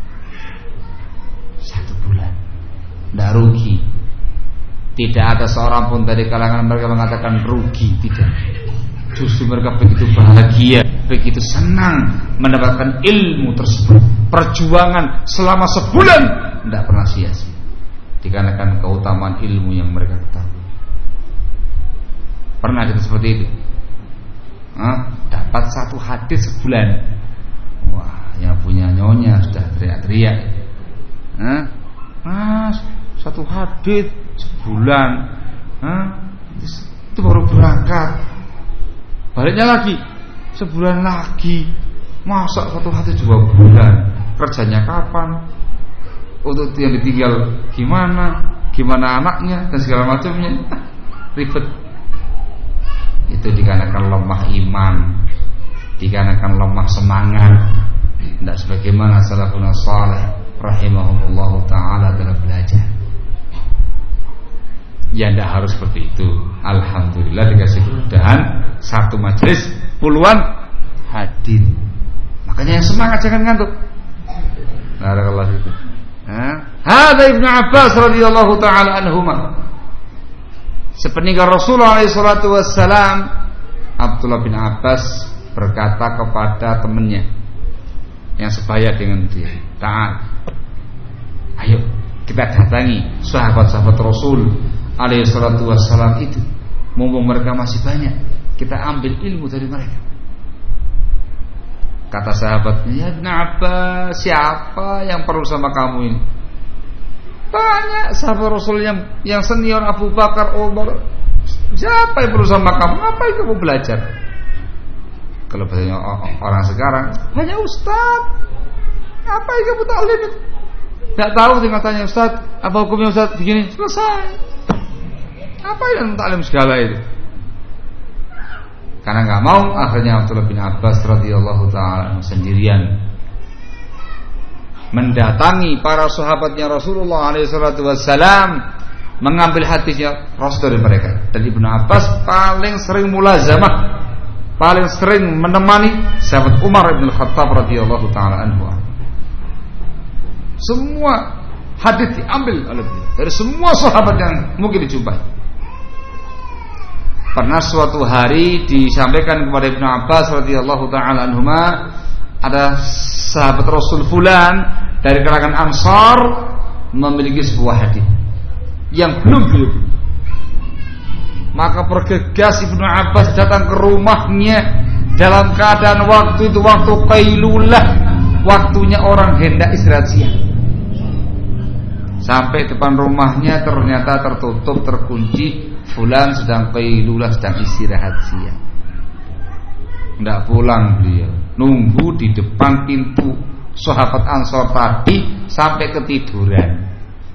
1 bulan. Tidak rugi. Tidak ada seorang pun dari kalangan mereka mengatakan rugi. Tidak. Justru mereka begitu bahagia, begitu senang mendapatkan ilmu tersebut. Perjuangan selama sebulan tidak pernah sia-sia, dikarenakan keutamaan ilmu yang mereka ketahui. Pernah kita seperti itu? Dapat 1 hadis sebulan. Wah, yang punya nyonya sudah teriak-teriak. Mas, 1 hadis sebulan. Itu baru berangkat. Baliknya lagi sebulan lagi. Masa 1 hadis 2 bulan? Kerjanya kapan? Untuk yang ditinggal gimana anaknya dan segala macamnya. Ribet. Itu dikarenakan lemah iman, dikarenakan lemah semangat. Tidak sebagaimana salafun salih rahimahumullah taala dalam belajar. Ya tidak harus seperti itu. Alhamdulillah dikasih kemudahan, 1 majelis puluhan hadis. Makanya yang semangat jangan ngantuk. Barakallahu fikum. Hadza Ibnu Abbas radhiyallahu taala anhuma. Sepeninggal Rasulullah sallallahu alaihi wasallam, Abdullah bin Abbas berkata kepada temannya yang sebaya dengan dia, "Ta'al. Ayo kita datangi sahabat-sahabat Rasul alaihi salatu wasallam itu. Mumpung mereka masih banyak, kita ambil ilmu dari mereka." Kata sahabatnya, "Ya Ibnu Abbas, siapa yang perlu sama kamu ini?" Banyak sahabat Rasul yang senior, Abu Bakar, Umar. Siapa yang perlu sama kamu? Apa yang kamu belajar? Kalau bahasanya orang sekarang, banyak ustaz. Apa yang kamu taklim? Tidak tahu, tinggal tanya ustaz, apa hukumnya ustaz? Begini, selesai. Apa yang taklim segala itu? Karena nggak mau, akhirnya Abdullah bin Abbas radhiyallahu taala sendirian mendatangi para sahabatnya Rasulullah alaihi salatu wassalam, mengambil hadisnya Rasul dari mereka. Dan Ibnu Abbas paling sering mulazamah, paling sering menemani sahabat Umar bin Khattab radhiyallahu taala anhu. Semua hadis diambil oleh beliau dari semua sahabat yang mungkin dijumpai. Pernah suatu hari disampaikan kepada Ibnu Abbas radhiyallahu taala anhuma, ada sahabat Rasul fulan dari kalangan Ansar memiliki sebuah hadis yang belum beliau. Maka bergegas Ibnu Abbas datang ke rumahnya dalam keadaan waktu itu waktu qailulah, waktunya orang hendak istirahat siang. Sampai depan rumahnya ternyata tertutup, terkunci. Fulan sedang qailulah, sedang istirahat siang. Tidak pulang beliau, nunggu di depan pintu sahabat Ansor tadi sampai ketiduran.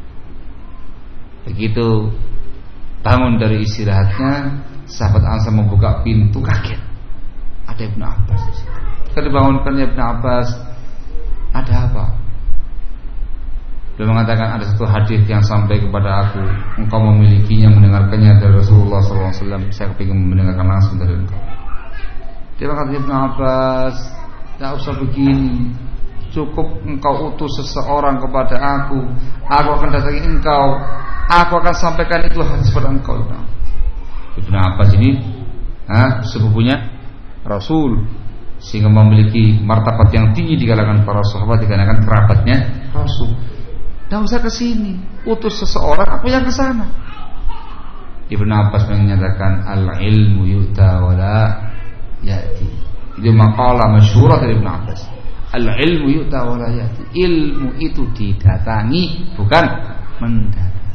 Begitu bangun dari istirahatnya, sahabat Ansor membuka pintu, kaget. Ada Ibnu Abbas. Ketika dibangunkan Ibnu Abbas, ada apa? Beliau mengatakan, ada satu hadis yang sampai kepada aku, engkau memilikinya, mendengarkannya dari Rasulullah SAW. Saya ingin mendengarkan langsung dari engkau. Dia berkata, Ibnu Abbas, tidak usah begini, cukup engkau utus seseorang kepada aku akan datangi engkau, aku akan sampaikan itu hadis kepada engkau. Ibnu Abbas ini sepupunya Rasul, sehingga memiliki martabat yang tinggi di kalangan para sahabat, dikarenakan kerabatnya Rasul. Tidak usah ke sini, utus seseorang, aku yang ke sana. Ibnu Abbas menyatakan al-ilmu yu'ta wa la ya'ti. Itu maqalah masyhurah dari Ibnu Abbas. Al-ilmu yu'ta wa la ya'ti. Ilmu itu didatangi, bukan mendatangi.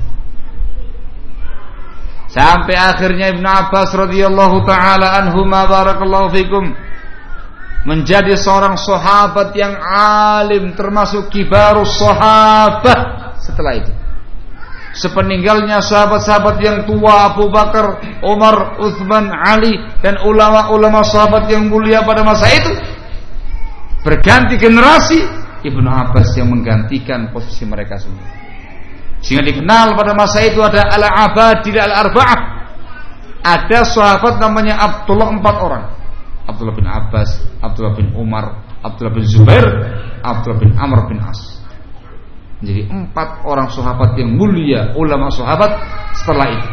Sampai akhirnya Ibnu Abbas radhiyallahu taala anhuma barakallahu fikum menjadi seorang sahabat yang alim, termasuk kibarus sahabat setelah itu. Sepeninggalnya sahabat-sahabat yang tua Abu Bakar, Umar, Utsman, Ali dan ulama-ulama sahabat yang mulia pada masa itu, berganti generasi, Ibnu Abbas yang menggantikan posisi mereka semua. Sehingga dikenal pada masa itu ada al-abadil al-arba'ah. Ada sahabat namanya Abdullah, 4 orang. Abdullah bin Abbas, Abdullah bin Umar, Abdullah bin Zubair, Abdullah bin Amr bin As. Jadi 4 orang sahabat yang mulia, ulama sahabat setelah itu.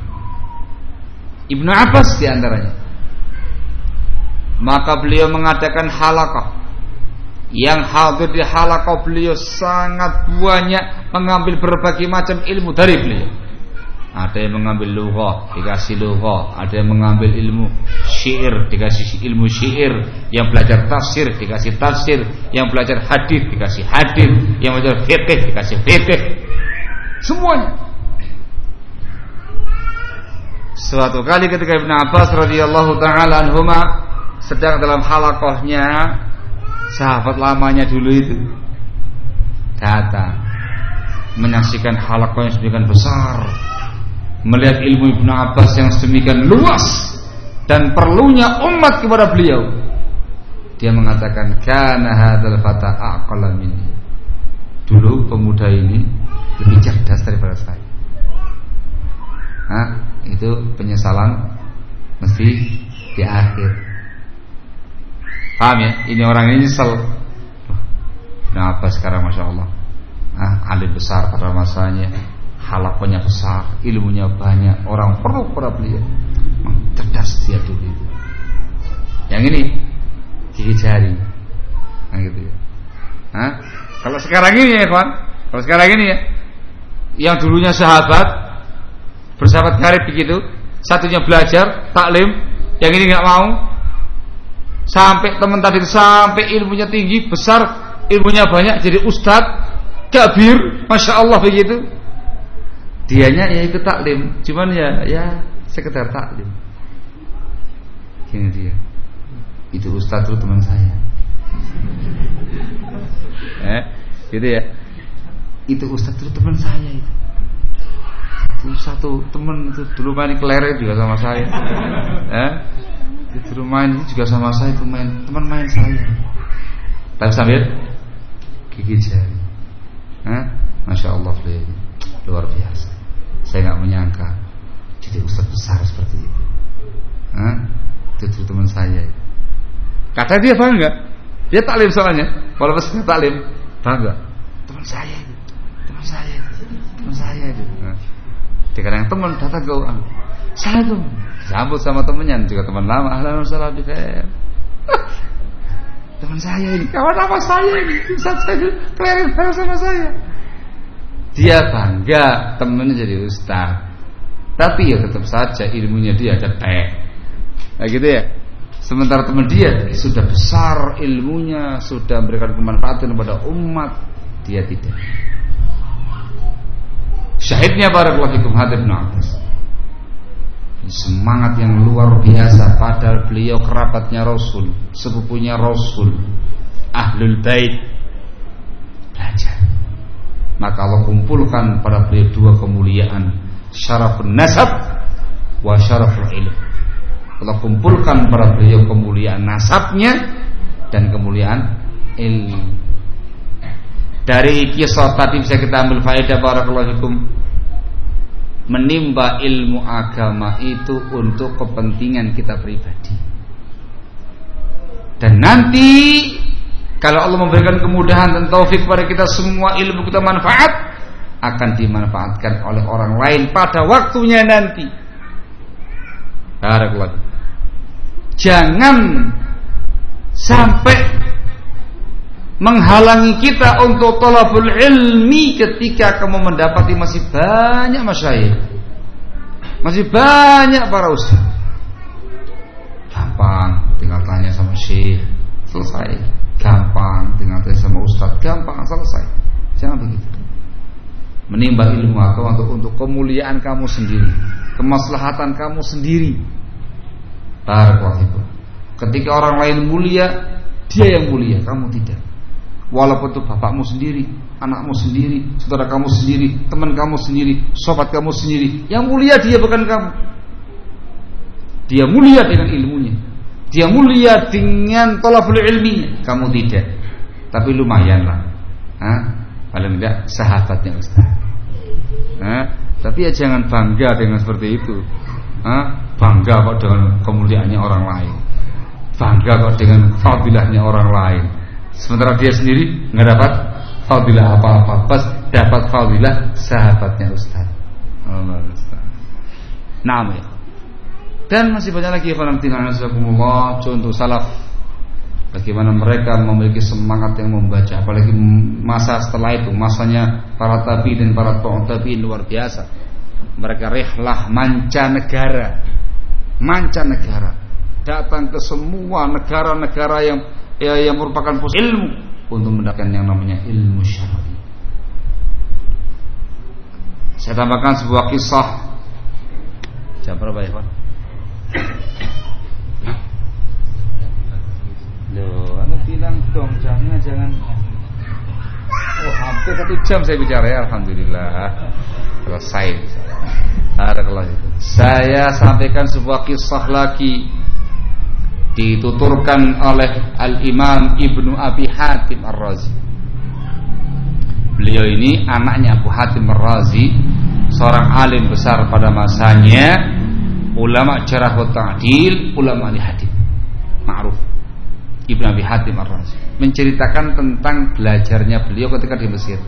Ibnu Abbas di antaranya. Maka beliau mengadakan halaqah. Yang hadir di halaqah beliau sangat banyak mengambil berbagai macam ilmu dari beliau. Ada yang mengambil lughah, dikasih lughah. Ada yang mengambil ilmu syair, dikasih ilmu syair. Yang belajar tafsir, dikasih tafsir. Yang belajar hadis, dikasih hadis. Yang belajar fiqh, dikasih fiqh. Semuanya. Suatu kali ketika Ibnu Abbas radhiyallahu taala anhuma sedang dalam halaqahnya, sahabat lamanya dulu itu datang menyaksikan halaqah yang sedemikian besar, melihat ilmu Ibnu Abbas yang sedemikian luas dan perlunya umat kepada beliau. Dia mengatakan, kana hadzal fata aqalla minni. Dulu pemuda ini lebih cerdas daripada saya. Itu penyesalan mesti di akhir. Paham ya? Ini orang ini nyesel. Nah, apa sekarang Masya Allah, alim besar pada masanya, halaqahnya besar, ilmunya banyak, orang perlu kepada beliau. Cerdas dia dulu itu. Yang ini gigi jari, gitu ya. Kalau sekarang ini ya kawan, kalau sekarang ini ya, yang dulunya sahabat, bersahabat karib begitu, satunya belajar taklim, yang ini nggak mau. Sampai teman tadi sampai ilmunya tinggi, besar, ilmunya banyak, jadi ustadz, kabir, Masya Allah begitu. Dianya ya ikut taklim, cuman ya sekedar taklim. Gini dia, itu ustadz itu teman saya. Gitu ya. Itu ustadz itu teman saya itu. Satu teman itu dulu main kelereng juga sama saya. Di rumah ini juga sama saya, itu teman main saya. Tapi sambil gigi jari. Masya Allah, luar biasa. Saya nggak menyangka jadi ustaz besar seperti itu. Itu teman saya. Kata dia bangga. Dia taklim soalnya, walaupun saya taklim bangga. Teman saya itu, teman saya itu, teman saya itu. Dikatakan teman datang ke orang. Saya tuh sambut sama temennya, juga teman lama. Ahlan wa sahlan bi khair. Teman saya ini, kawan apa saya ini, ustaz saya keliling sama saya. Dia bangga temennya jadi ustaz, tapi ya tetap saja ilmunya dia cetek. Nah gitu ya. Sementara teman dia sudah besar ilmunya, sudah memberikan kemanfaatan kepada umat, dia tidak. Syahidnya barakallahu fikum hadir Ibnu Abbas. Semangat yang luar biasa, padahal beliau kerabatnya Rasul, sepupunya Rasul, Ahlul Bait, belajar. Maka Allah kumpulkan pada beliau 2 kemuliaan, syarafun nasab wa syaraful ilm. Allah kumpulkan pada beliau kemuliaan nasabnya dan kemuliaan ilmu. Dari kisah tadi bisa kita ambil faedah barakallahu fikum. Menimba ilmu agama itu untuk kepentingan kita pribadi. Dan nanti kalau Allah memberikan kemudahan dan taufik pada kita, semua ilmu kita manfaat akan dimanfaatkan oleh orang lain pada waktunya nanti. Barakallahu. Jangan sampai menghalangi kita untuk thalabul ilmi ketika kamu mendapati masih banyak masyayikh, Masih banyak para ustaz. Gampang, tinggal tanya sama syekh, selesai. Gampang, tinggal tanya sama ustaz, gampang, selesai. Jangan begitu. Menimba ilmu agama untuk kemuliaan kamu sendiri, kemaslahatan kamu sendiri. Barakallahu. Ketika orang lain mulia, dia yang mulia, kamu tidak. Walaupun itu bapakmu sendiri, anakmu sendiri, saudara kamu sendiri, teman kamu sendiri, sobat kamu sendiri, yang mulia dia bukan kamu. Dia mulia dengan ilmunya, dia mulia dengan thalabul ilminya, kamu tidak. Tapi lumayan lah, paling tidak sahabatnya Ustaz. Tapi ya jangan bangga dengan seperti itu. Bangga kok dengan kemuliaannya orang lain, bangga kok dengan fadilahnya orang lain, sementara dia sendiri nggak dapat fadilah apa-apa, pas dapat fadilah sahabatnya Ustaz. Allah Ustaz. Naam ya. Dan masih banyak lagi contoh salaf, bagaimana mereka memiliki semangat yang membaca, apalagi masa setelah itu, masanya para tabi'in dan para tabi'in luar biasa. Mereka rihlah mancanegara, datang ke semua negara-negara yang merupakan pusat ilmu untuk mendapatkan yang namanya ilmu syar'i. Saya tambahkan sebuah kisah. Jam berapa ya Pak? Loh, anu bilang dong, jangan. Oh, hampir 1 jam saya bicara ya, alhamdulillah. Selesai. Saya sampaikan sebuah kisah lagi, dituturkan oleh Al-Imam Ibnu Abi Hatim Ar-Razi. Beliau ini anaknya Abu Hatim Ar-Razi, seorang alim besar pada masanya, ulama jarh wa ta'dil, ulama ahli hadis ma'ruf. Ibnu Abi Hatim Ar-Razi menceritakan tentang belajarnya beliau ketika di Mesir.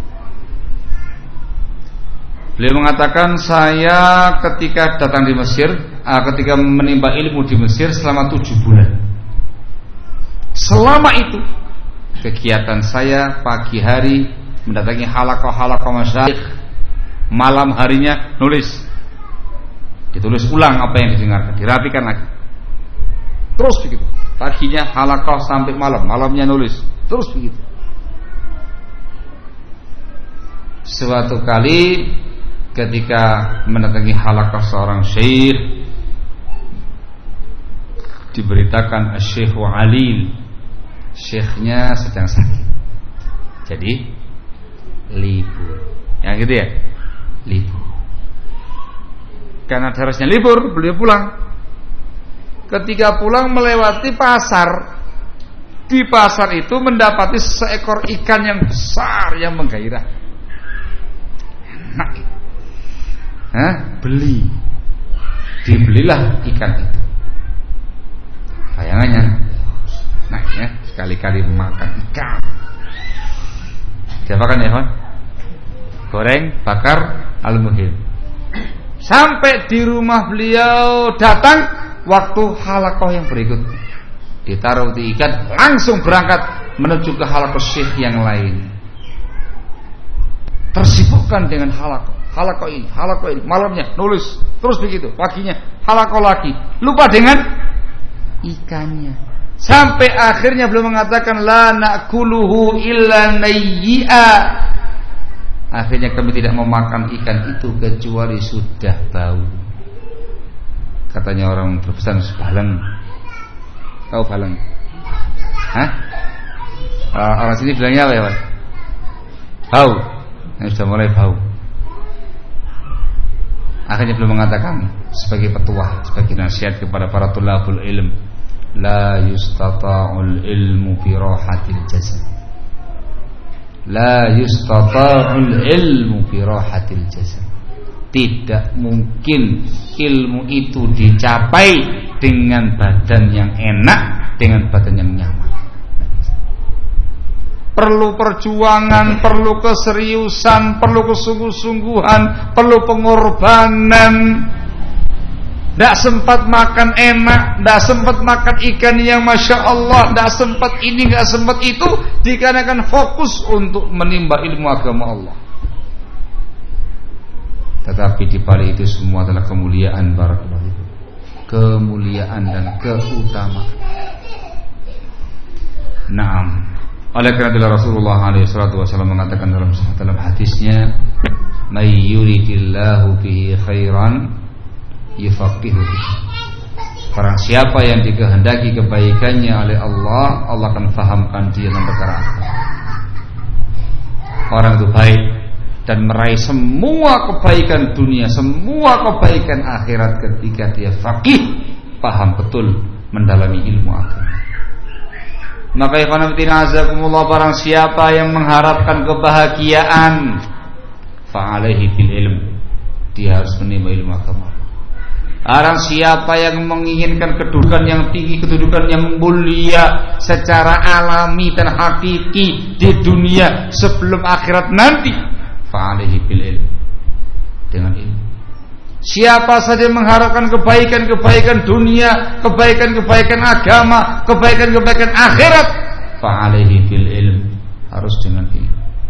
Beliau mengatakan, saya ketika datang di Mesir, ketika menimba ilmu di Mesir selama 7 bulan. Selama itu kegiatan saya pagi hari mendatangi halaqah masyayikh, malam harinya nulis, ditulis ulang apa yang didengarkan, dirapikan lagi, terus begitu. Paginya halaqah sampai malamnya nulis, terus begitu. Suatu kali ketika mendatangi halaqah seorang syekh, diberitakan Syekh Alil, syekhnya sedang sakit, jadi libur. Yang gitu ya, libur. Karena harusnya libur, beliau pulang. Ketika pulang melewati pasar, di pasar itu mendapati seekor ikan yang besar yang menggairah. Enak. Beli. Dibelilah ikan itu. Bayangannya, nah ya, sekali-kali makan ikan. Diapakan ya, kawan? Goreng, bakar, al-muhim. Sampai di rumah beliau datang waktu halaqah yang berikut, ditaruh di ikan, langsung berangkat menuju ke halaqah syekh yang lain. Tersibukkan dengan halaqah ini, malamnya nulis, terus begitu. Paginya halaqah lagi, lupa dengan ikannya. Sampai akhirnya beliau mengatakan, la na'kuluhu illa nayyi'a. Akhirnya kami tidak memakan ikan itu kecuali sudah bau. Katanya orang berpesan, baleng. Tahu baleng? Orang sini bilangnya apa ya, Pak? Bau. Yang sudah mulai bau. Akhirnya beliau mengatakan sebagai petuah, sebagai nasihat kepada para tulabul ilm, la yustata'ul ilmu fi rahatil jasad. La yustata'ul ilmu fi rahatil jasad. Tidak mungkin ilmu itu dicapai dengan badan yang enak, dengan badan yang nyaman. Perlu perjuangan, perlu keseriusan, perlu kesungguh-sungguhan, perlu pengorbanan. Tidak sempat makan enak, tidak sempat makan ikan yang Masya Allah, tidak sempat ini, tidak sempat itu, dikarenakan fokus untuk menimba ilmu agama Allah. Tetapi di balik itu semua adalah kemuliaan, barakallahu fikum. Kemuliaan dan keutamaan. Naam. Oleh karena itu Rasulullah SAW mengatakan dalam hadisnya, "May yuridillahu bihi khairan yufaqihu." Barang siapa yang dikehendaki kebaikannya oleh Allah, Allah akan fahamkan dia tentang perkara akhirat. Orang itu baik dan meraih semua kebaikan dunia, semua kebaikan akhirat ketika dia faqih, paham betul, mendalami ilmu agama. Maka ikhwanatina azakumullah, barang siapa yang mengharapkan kebahagiaan, fa'alaihi bil ilm, dia harus menimba ilmu agama. Barang siapa yang menginginkan kedudukan yang tinggi, kedudukan yang mulia secara alami dan hakiki di dunia sebelum akhirat nanti, fa'alaihi bil ilm, dengan ilmu. Siapa saja mengharapkan kebaikan-kebaikan dunia, kebaikan-kebaikan agama, kebaikan-kebaikan akhirat, fa'alaihi bil ilm, harus dengan ilmu.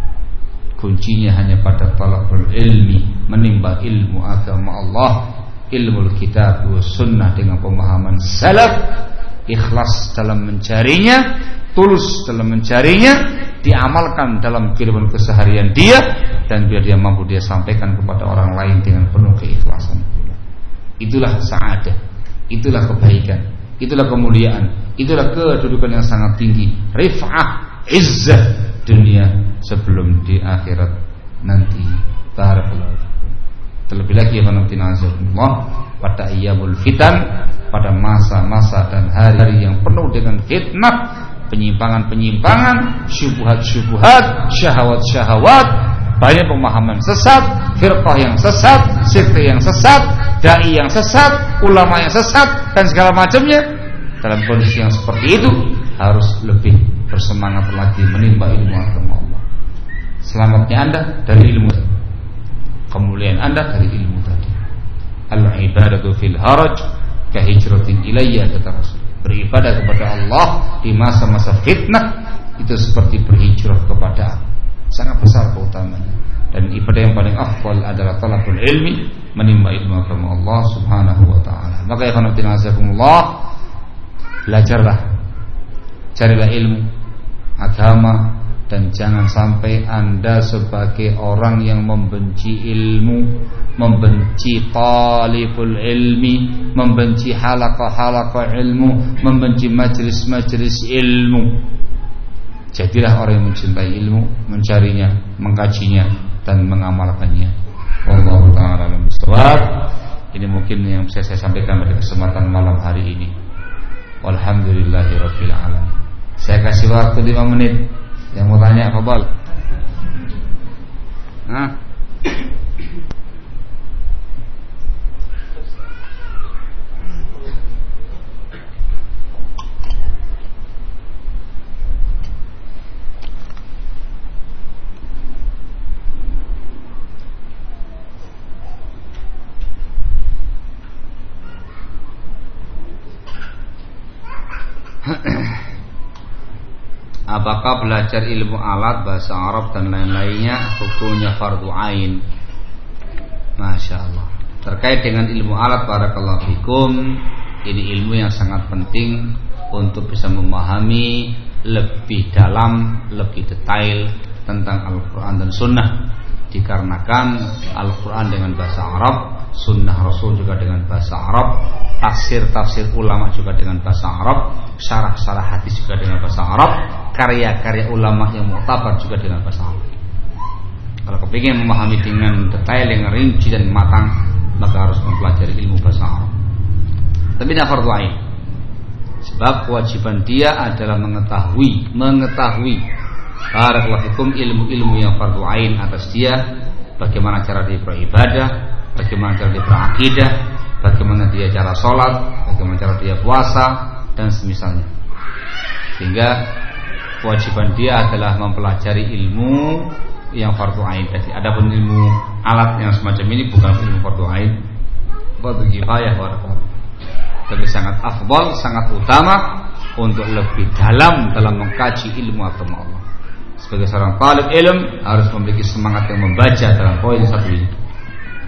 Kuncinya hanya pada talabul ilmi, menimba ilmu agama Allah, ilmu kitab wa sunnah dengan pemahaman salaf, ikhlas dalam mencarinya, tulus dalam mencarinya, diamalkan dalam kehidupan keseharian dia, dan biar dia mampu dia sampaikan kepada orang lain dengan penuh keikhlasan. Itulah sa'adah, itulah kebaikan, itulah kemuliaan, itulah kedudukan yang sangat tinggi, rif'ah, izzah dunia sebelum di akhirat nanti. Barakallahu. Terlebih lagi Allah pada ayyamul fitan, pada masa-masa dan hari-hari yang penuh dengan fitnah, penyimpangan-penyimpangan, syubhat-syubhat, syahwat-syahwat, banyak pemahaman sesat, firqah yang sesat, sekte yang sesat, dai yang sesat, ulama yang sesat, dan segala macamnya. Dalam kondisi yang seperti itu harus lebih bersemangat lagi menimba ilmu agama Allah. Selamatnya Anda dari ilmu, kemuliaan Anda dari ilmu tadi. Al-ibadatu fil haraj kahijratin ilayya, kata Rasul. Beribadah kepada Allah di masa-masa fitnah itu seperti berhijrah kepada aku. Sangat besar keutamanya. Dan ibadah yang paling afdal adalah talabul ilmi, menimba ilmu agama Allah Subhanahu wa taala. Maka ya khanatina azakumullah, belajarlah, carilah ilmu agama, dan jangan sampai Anda sebagai orang yang membenci ilmu, membenci talibul ilmi, membenci halaqah-halaqah ilmu, membenci majlis-majlis ilmu. Jadilah orang yang mencintai ilmu, mencarinya, mengkajinya, dan mengamalkannya. Wallahu ta'ala a'lam bishawab. Ini mungkin yang bisa saya sampaikan pada kesempatan malam hari ini. Walhamdulillahirabbil alamin. Saya kasih waktu 5 menit. Yang mau tanya, fadhal. Apakah belajar ilmu alat, bahasa Arab dan lain-lainnya hukumnya fardu ain? Masya Allah. Terkait dengan ilmu alat, barakallahu fikum, ini ilmu yang sangat penting untuk bisa memahami lebih dalam, lebih detail tentang Al-Quran dan Sunnah. Dikarenakan Al-Quran dengan bahasa Arab, Sunnah Rasul juga dengan bahasa Arab, tafsir-tafsir ulama juga dengan bahasa Arab, syarah-syarah hadis juga dengan bahasa Arab, karya-karya ulama yang mu'tabar juga dengan bahasa Arab. Kalau kepingin memahami dengan detail yang rinci dan matang, maka harus mempelajari ilmu bahasa Arab. Tapi tidak fardu ain. Sebab kewajiban dia adalah mengetahui barakallahu fikum ilmu-ilmu yang fardu ain atas dia, bagaimana cara dia beribadah, bagaimana cara dia berakidah, bagaimana dia cara sholat, bagaimana cara dia puasa, dan semisalnya. Sehingga kewajiban dia adalah mempelajari ilmu yang fardu ain tadi. Adapun ilmu alat yang semacam ini bukan ilmu fardu ain, fardu kifayah, tapi sangat afdal, sangat utama untuk lebih dalam mengkaji ilmu agama Allah. Sebagai seorang talib ilm harus memiliki semangat yang membaca dalam poin satu ini.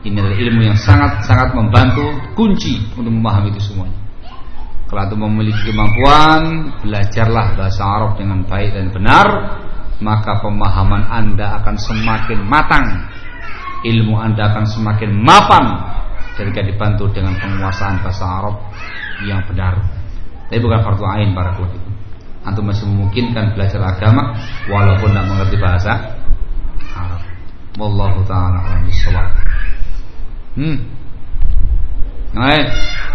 Ini adalah ilmu yang sangat-sangat membantu, kunci untuk memahami itu semuanya. Kalau antum memiliki kemampuan, belajarlah bahasa Arab dengan baik dan benar, maka pemahaman Anda akan semakin matang, ilmu Anda akan semakin mapan ketika dibantu dengan penguasaan bahasa Arab yang benar. Tapi bukan fardu ain para ikhwan. Antum masih memungkinkan belajar agama walaupun tidak mengerti bahasa Arab. Wallahu taala a'lam bishawab. Baik.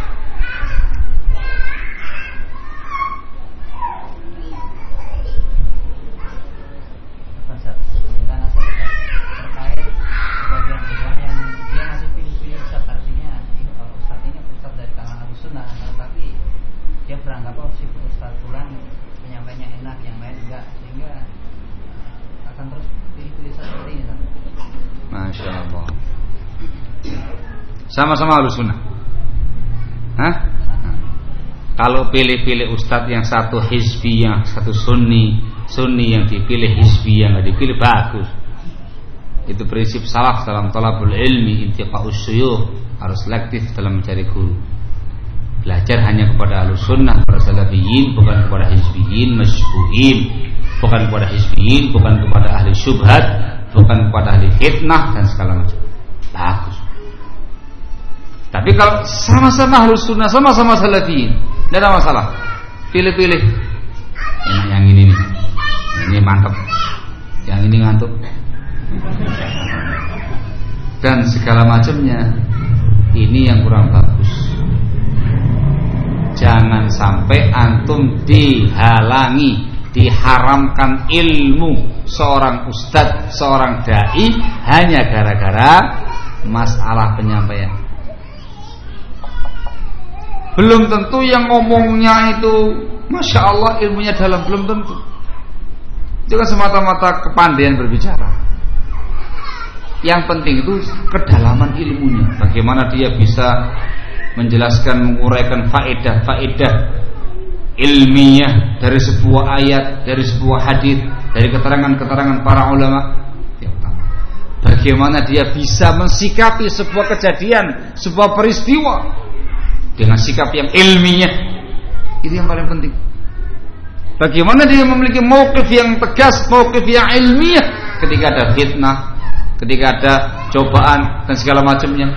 Dia beranggap si Ustaz Fulan penyampainya enak, yang lain enggak, sehingga akan terus pilih-pilih seperti ini. Masya Allah. Sama-sama Ahlus Sunnah. Hah? Kalau pilih-pilih Ustadz yang satu hizbi, yang satu sunni yang dipilih hizbi, yang nggak dipilih bagus. Itu prinsip salaf dalam talabul ilmi, intiqa'us syuyukh, harus selektif dalam mencari guru. Belajar hanya kepada Ahlus Sunnah, para salafiyin, bukan kepada hizbiyin, masybuhin, bukan kepada hizbiyin, bukan kepada ahli syubhat, bukan kepada ahli fitnah dan segala macam. Bagus. Tapi kalau sama-sama Ahlus Sunnah, sama-sama salafiyin, tidak ada masalah. Pilih-pilih. Enak yang ini nih. Ini mantap. Yang ini ngantuk. Dan segala macamnya. Ini yang kurang bagus. Jangan sampai antum dihalangi, diharamkan ilmu seorang ustadz, seorang dai hanya gara-gara masalah penyampaian. Belum tentu yang ngomongnya itu Masya Allah ilmunya dalam, belum tentu. Itu kan semata-mata kepandaian berbicara. Yang penting itu kedalaman ilmunya. Bagaimana dia bisa menjelaskan, menguraikan faedah-faedah ilmiah dari sebuah ayat, dari sebuah hadis, dari keterangan-keterangan para ulama. Bagaimana dia bisa mensikapi sebuah kejadian, sebuah peristiwa dengan sikap yang ilmiah. Itu yang paling penting. Bagaimana dia memiliki mauqif yang tegas, mauqif yang ilmiah ketika ada fitnah, ketika ada cobaan dan segala macamnya.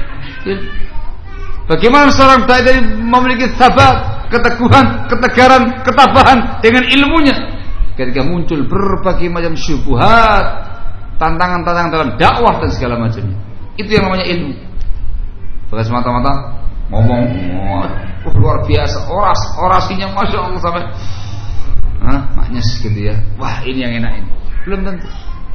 Bagaimana seorang dai memiliki sabat, keteguhan, ketegaran, ketabahan dengan ilmunya ketika muncul berbagai macam syubhat, tantangan-tantangan dalam dakwah dan segala macamnya. Itu yang namanya ilmu. Bukan semata-mata ngomong luar biasa, orasinya Masya Allah sampai maknyes gitu ya. Wah ini yang enak ini. Belum tentu.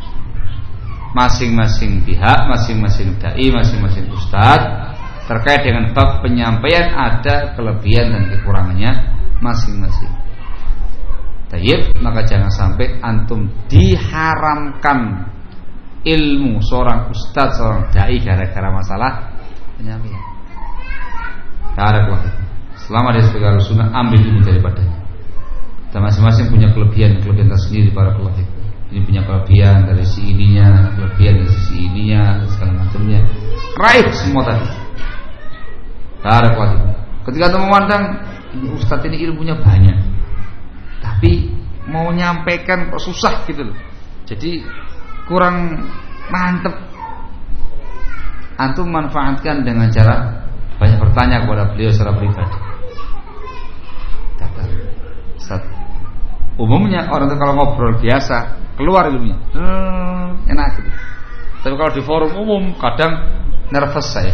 Masing-masing pihak, masing-masing dai, masing-masing ustadz terkait dengan bab penyampaian ada kelebihan dan kekurangannya masing-masing. Tayyib, maka jangan sampai antum diharamkan ilmu seorang ustadz, seorang dai gara-gara masalah penyampaian. Barakallahu. Selama dia sebagai Ahlus Sunnah, ambil ilmu daripadanya. Dan masing-masing punya kelebihan tersendiri. Barakallahu. Ini punya kelebihan dari si ininya, kelebihan dari sisi ininya, dan segala macamnya. Raih semua tadi. Barakallahu. Ketika kita memandang ini ustadz ini ilmunya banyak, tapi mau nyampaikan kok susah gitu loh. Jadi kurang mantep. Antum manfaatkan dengan cara banyak bertanya kepada beliau secara pribadi. Kata Ustaz, umumnya orang itu kalau ngobrol biasa keluar ilmunya, enak gitu. Tapi kalau di forum umum kadang nervous saya,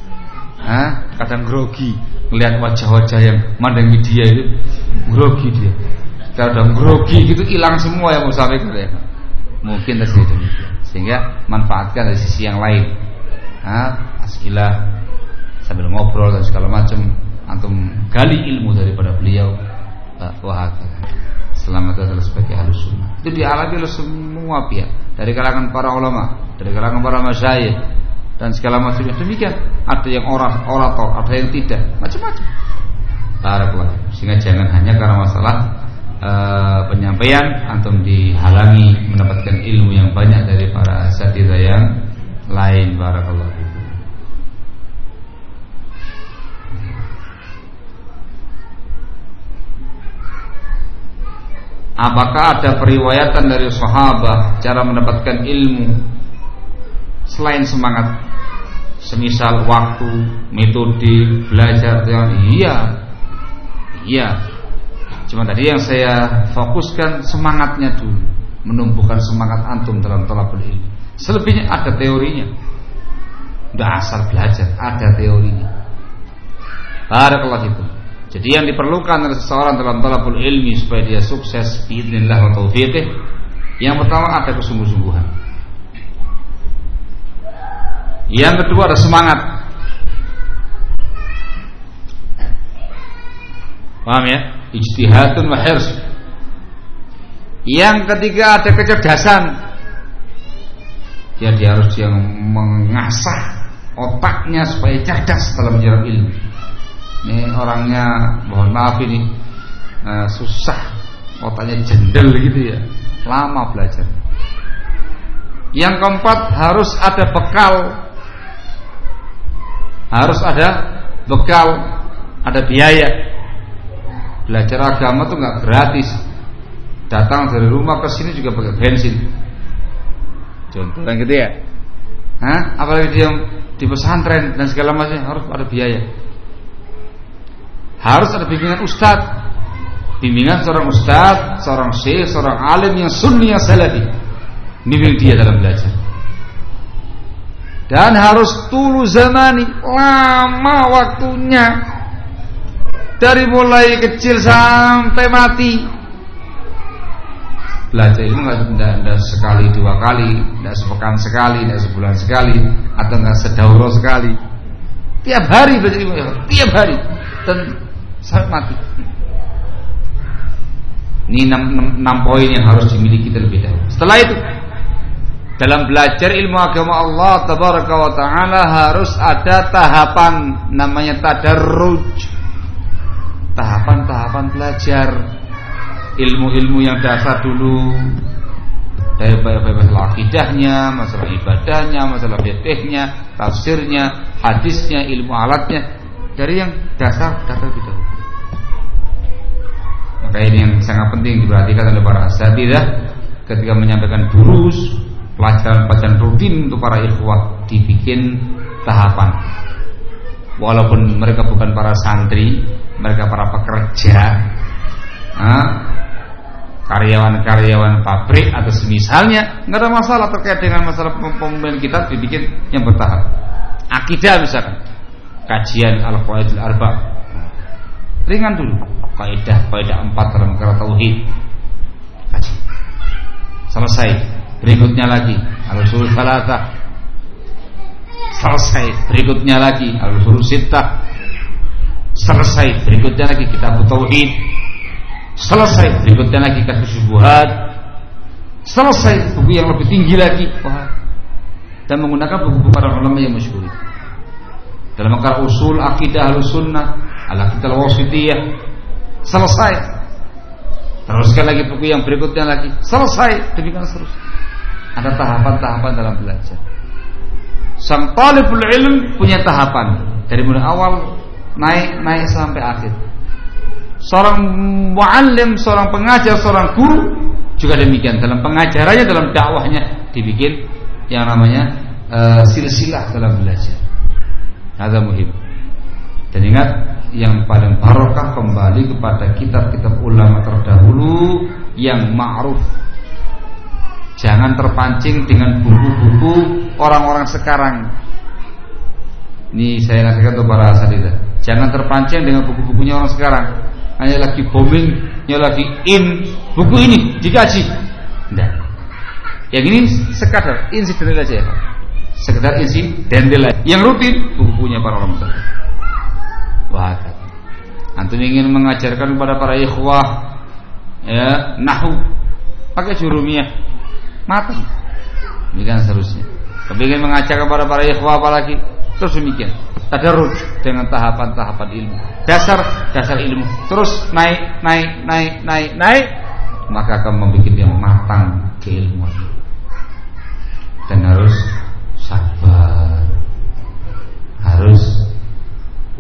kadang grogi melihat wajah-wajah yang mandang media itu, grogi dia. Kadang grogi gitu, hilang semua yang mau sampaikan ya. Mungkin terjadi demikian. Sehingga manfaatkan dari sisi yang lain. As'ilah sambil ngobrol dan segala macam, antum gali ilmu daripada beliau. Wah, selamat datang sebagai Ahlus Sunnah. Itu dialami oleh semua pihak, dari kalangan para ulama, dari kalangan para masyayikh dan segala macamnya. Demikian, ada yang orator, ada yang tidak, macam-macam. Barakallahu. Sehingga jangan hanya karena masalah penyampaian antum dihalangi mendapatkan ilmu yang banyak dari para asatidzah yang lain. Barakallahu. Apakah ada periwayatan dari sahabat cara mendapatkan ilmu selain semangat, semisal waktu, metode belajar? Iya. Cuma tadi yang saya fokuskan semangatnya dulu, menumbuhkan semangat antum dalam thalabul ilmi. Selebihnya ada teorinya. Udah asal belajar, ada teorinya. Barakallahu fikum. Jadi yang diperlukan oleh seseorang dalam thalabul ilmi supaya dia sukses biidznillah wa taufiqih, yang pertama ada kesungguh-sungguhan. Yang kedua ada semangat. Paham ya? Ijtihadun wa hirs. Yang ketiga ada kecerdasan. Dia harus yang mengasah otaknya supaya cerdas dalam menyerap ilmu. Ini orangnya, mohon maaf ini susah, otaknya jendel gitu ya, lama belajar. Yang keempat harus ada bekal. Harus ada bekal, ada biaya. Belajar agama tuh nggak gratis. Datang dari rumah ke sini juga pakai bensin. Contoh yang gitu ya. Apalagi dia di pesantren dan segala macam harus ada biaya. Harus ada bimbingan ustadz, bimbingan seorang ustadz, seorang syekh, seorang alim yang sunni, yang salafi, bimbing dia dalam belajar. Dan harus tulu zamani, lama waktunya, dari mulai kecil sampai mati. Belajar ilmu tidak sekali, dua kali, tidak sepekan sekali, tidak sebulan sekali, atau tidak sedauro sekali. Tiap hari belajar ilmu, tiap hari, dan sampai mati. Ini 6 poin yang harus dimiliki terlebih dahulu. Setelah itu, dalam belajar ilmu agama Allah tabaraka wa ta'ala harus ada tahapan, namanya tadarruj. Tahapan-tahapan belajar ilmu-ilmu yang dasar dulu, dari masalah akidahnya, masalah ibadahnya, masalah fiqhnya, tafsirnya, hadisnya, ilmu alatnya, dari yang dasar lebih dahulu. Maka ini yang sangat penting diperhatikan oleh para asatidzah ketika menyampaikan durus, pelajaran-pelajaran rutin untuk para ikhwah, dibikin tahapan. Walaupun mereka bukan para santri, mereka para pekerja, karyawan-karyawan pabrik atau semisalnya, nggak ada masalah terkait dengan masalah pembuatan kita, dibikin yang bertahap. Akidah misalkan, kajian al-qawaidul arba', ringan dulu, kaidah 4 dalam perkara tauhid, kaji, selesai. Berikutnya lagi al-usul tsalatsah, selesai. Berikutnya lagi al-usul sittah, selesai. Berikutnya lagi kitab tauhid, selesai. Berikutnya lagi kasus syubhat, selesai. Buku yang lebih tinggi lagi. Dan menggunakan buku-buku para ulama yang masyhur dalam perkara usul akidah al-sunnah, al-aqidah al-wasithiyah, selesai. Teruskan lagi buku yang berikutnya lagi, selesai. Demikian seterusnya. Ada tahapan-tahapan dalam belajar. Sang talibul ilm punya tahapan dari mulai awal naik sampai akhir. Seorang muallim, seorang pengajar, seorang guru juga demikian. Dalam pengajarannya, dalam dakwahnya dibikin yang namanya silsilah dalam belajar. Ada muhim. Dan ingat, yang paling barokah kembali kepada kitab-kitab ulama terdahulu yang ma'ruf. Jangan terpancing dengan buku-buku orang-orang sekarang. Ini saya nasihatkan untuk para asatidzah. Jangan terpancing dengan buku-bukunya orang sekarang. Hanya lagi booming, hanya lagi in, buku ini dikaji. Tidak. Yang ini sekadar insidental aja ya. Sekedar insidental aja. Yang rutin buku-bukunya para ulama. Wah, antum ingin mengajarkan kepada para ikhwah ya nahwu, pakai jurumiyah, matang. Demikian seterusnya. Kepingin mengajar kepada para ikhwah apalagi, terus demikian. Tadarruj dengan tahapan-tahapan ilmu. Dasar ilmu. Terus naik, maka akan membuat dia matang keilmuan. Dan harus sabar, harus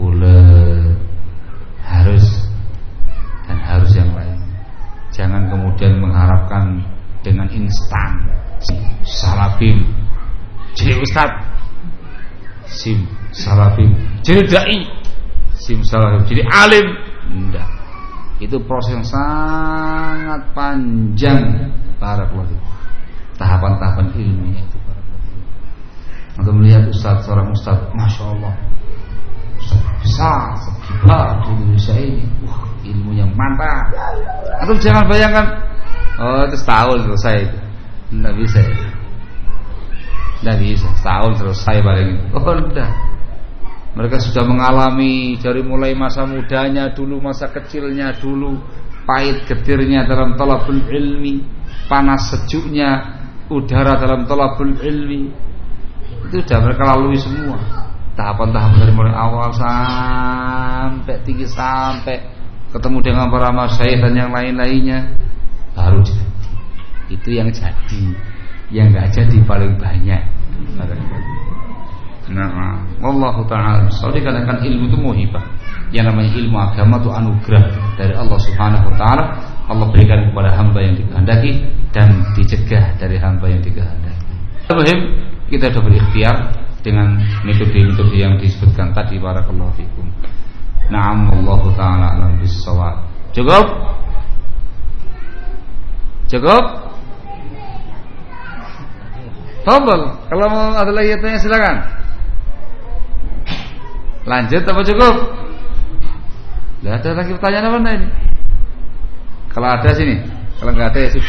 ulet, harus yang lain. Jangan kemudian kemudian mengharapkan dengan instan salabim jadi ustaz, sim salabim jadi dai, sim salabim jadi alim. Enggak, itu proses yang sangat panjang para pelajar, tahapan-tahapan ilmunya itu para pelajar. Untuk melihat seorang ustaz, masya Allah, ustaz besar, sekibar di Indonesia ini, ilmunya mantap. Atau jangan bayangkan, itu setahun selesai itu, tidak bisa itu. Tidak bisa, setahun selesai paling. Udah. Mereka sudah mengalami dari mulai masa mudanya dulu, masa kecilnya dulu, pahit getirnya dalam thalabul ilmi, panas sejuknya udara dalam thalabul ilmi. Itu sudah mereka lalui semua. Tahapan-tahapan dari mulai awal sampai tinggi, sampai ketemu dengan para masyayikh dan yang lain-lainnya, baru jadi. Itu yang jadi. Yang enggak jadi paling banyak. Nah, wallahu ta'ala. Soalnya kadang-kadang ilmu itu muhibah. Yang namanya ilmu agama itu anugerah dari Allah Subhanahu wa taala. Allah berikan kepada hamba yang dikehendaki dan dicegah dari hamba yang dikehendaki. Muhim, kita sudah berikhtiar dengan metode-metode yang disebutkan tadi. Barakallahu fikum. Na'am, wallahu ta'ala alam bis-shawab. Cukup? Cukup? Tafadhal, kalau mau ada lagi tanya silakan. Lanjut apa cukup? Tidak ada lagi pertanyaan apa ini? Kalau ada sini, kalau nggak ada ya sudah.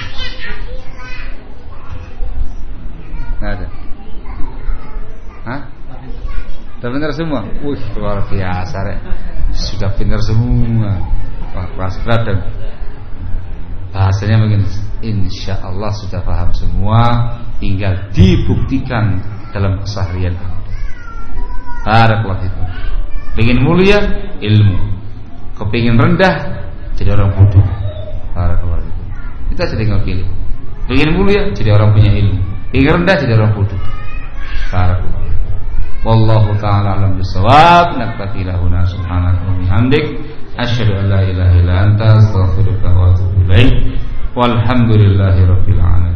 Nggak ada. Hah? Sudah benar semua? Luar biasa rek. Sudah benar semua. Wah, kelas berat dan bahasanya mungkin insya Allah sudah paham semua. Tinggal dibuktikan dalam keseharian. Barakallahu fikum. Pengen mulia, ilmu. Kepingin rendah, jadi orang bodoh. Barakallahu fikum. Kita tinggal pilih. Pengen mulia, jadi orang punya ilmu. Pengen rendah, jadi orang bodoh. Barakallahu fikum. Wallahu ta'ala alam bisawab. Naktafi lahuna subhanaka wa bihamdik, asyhadu an la ilaha illa anta, astaghfiruka wa atubu ilaik. Walhamdulillahi rabbil alamin.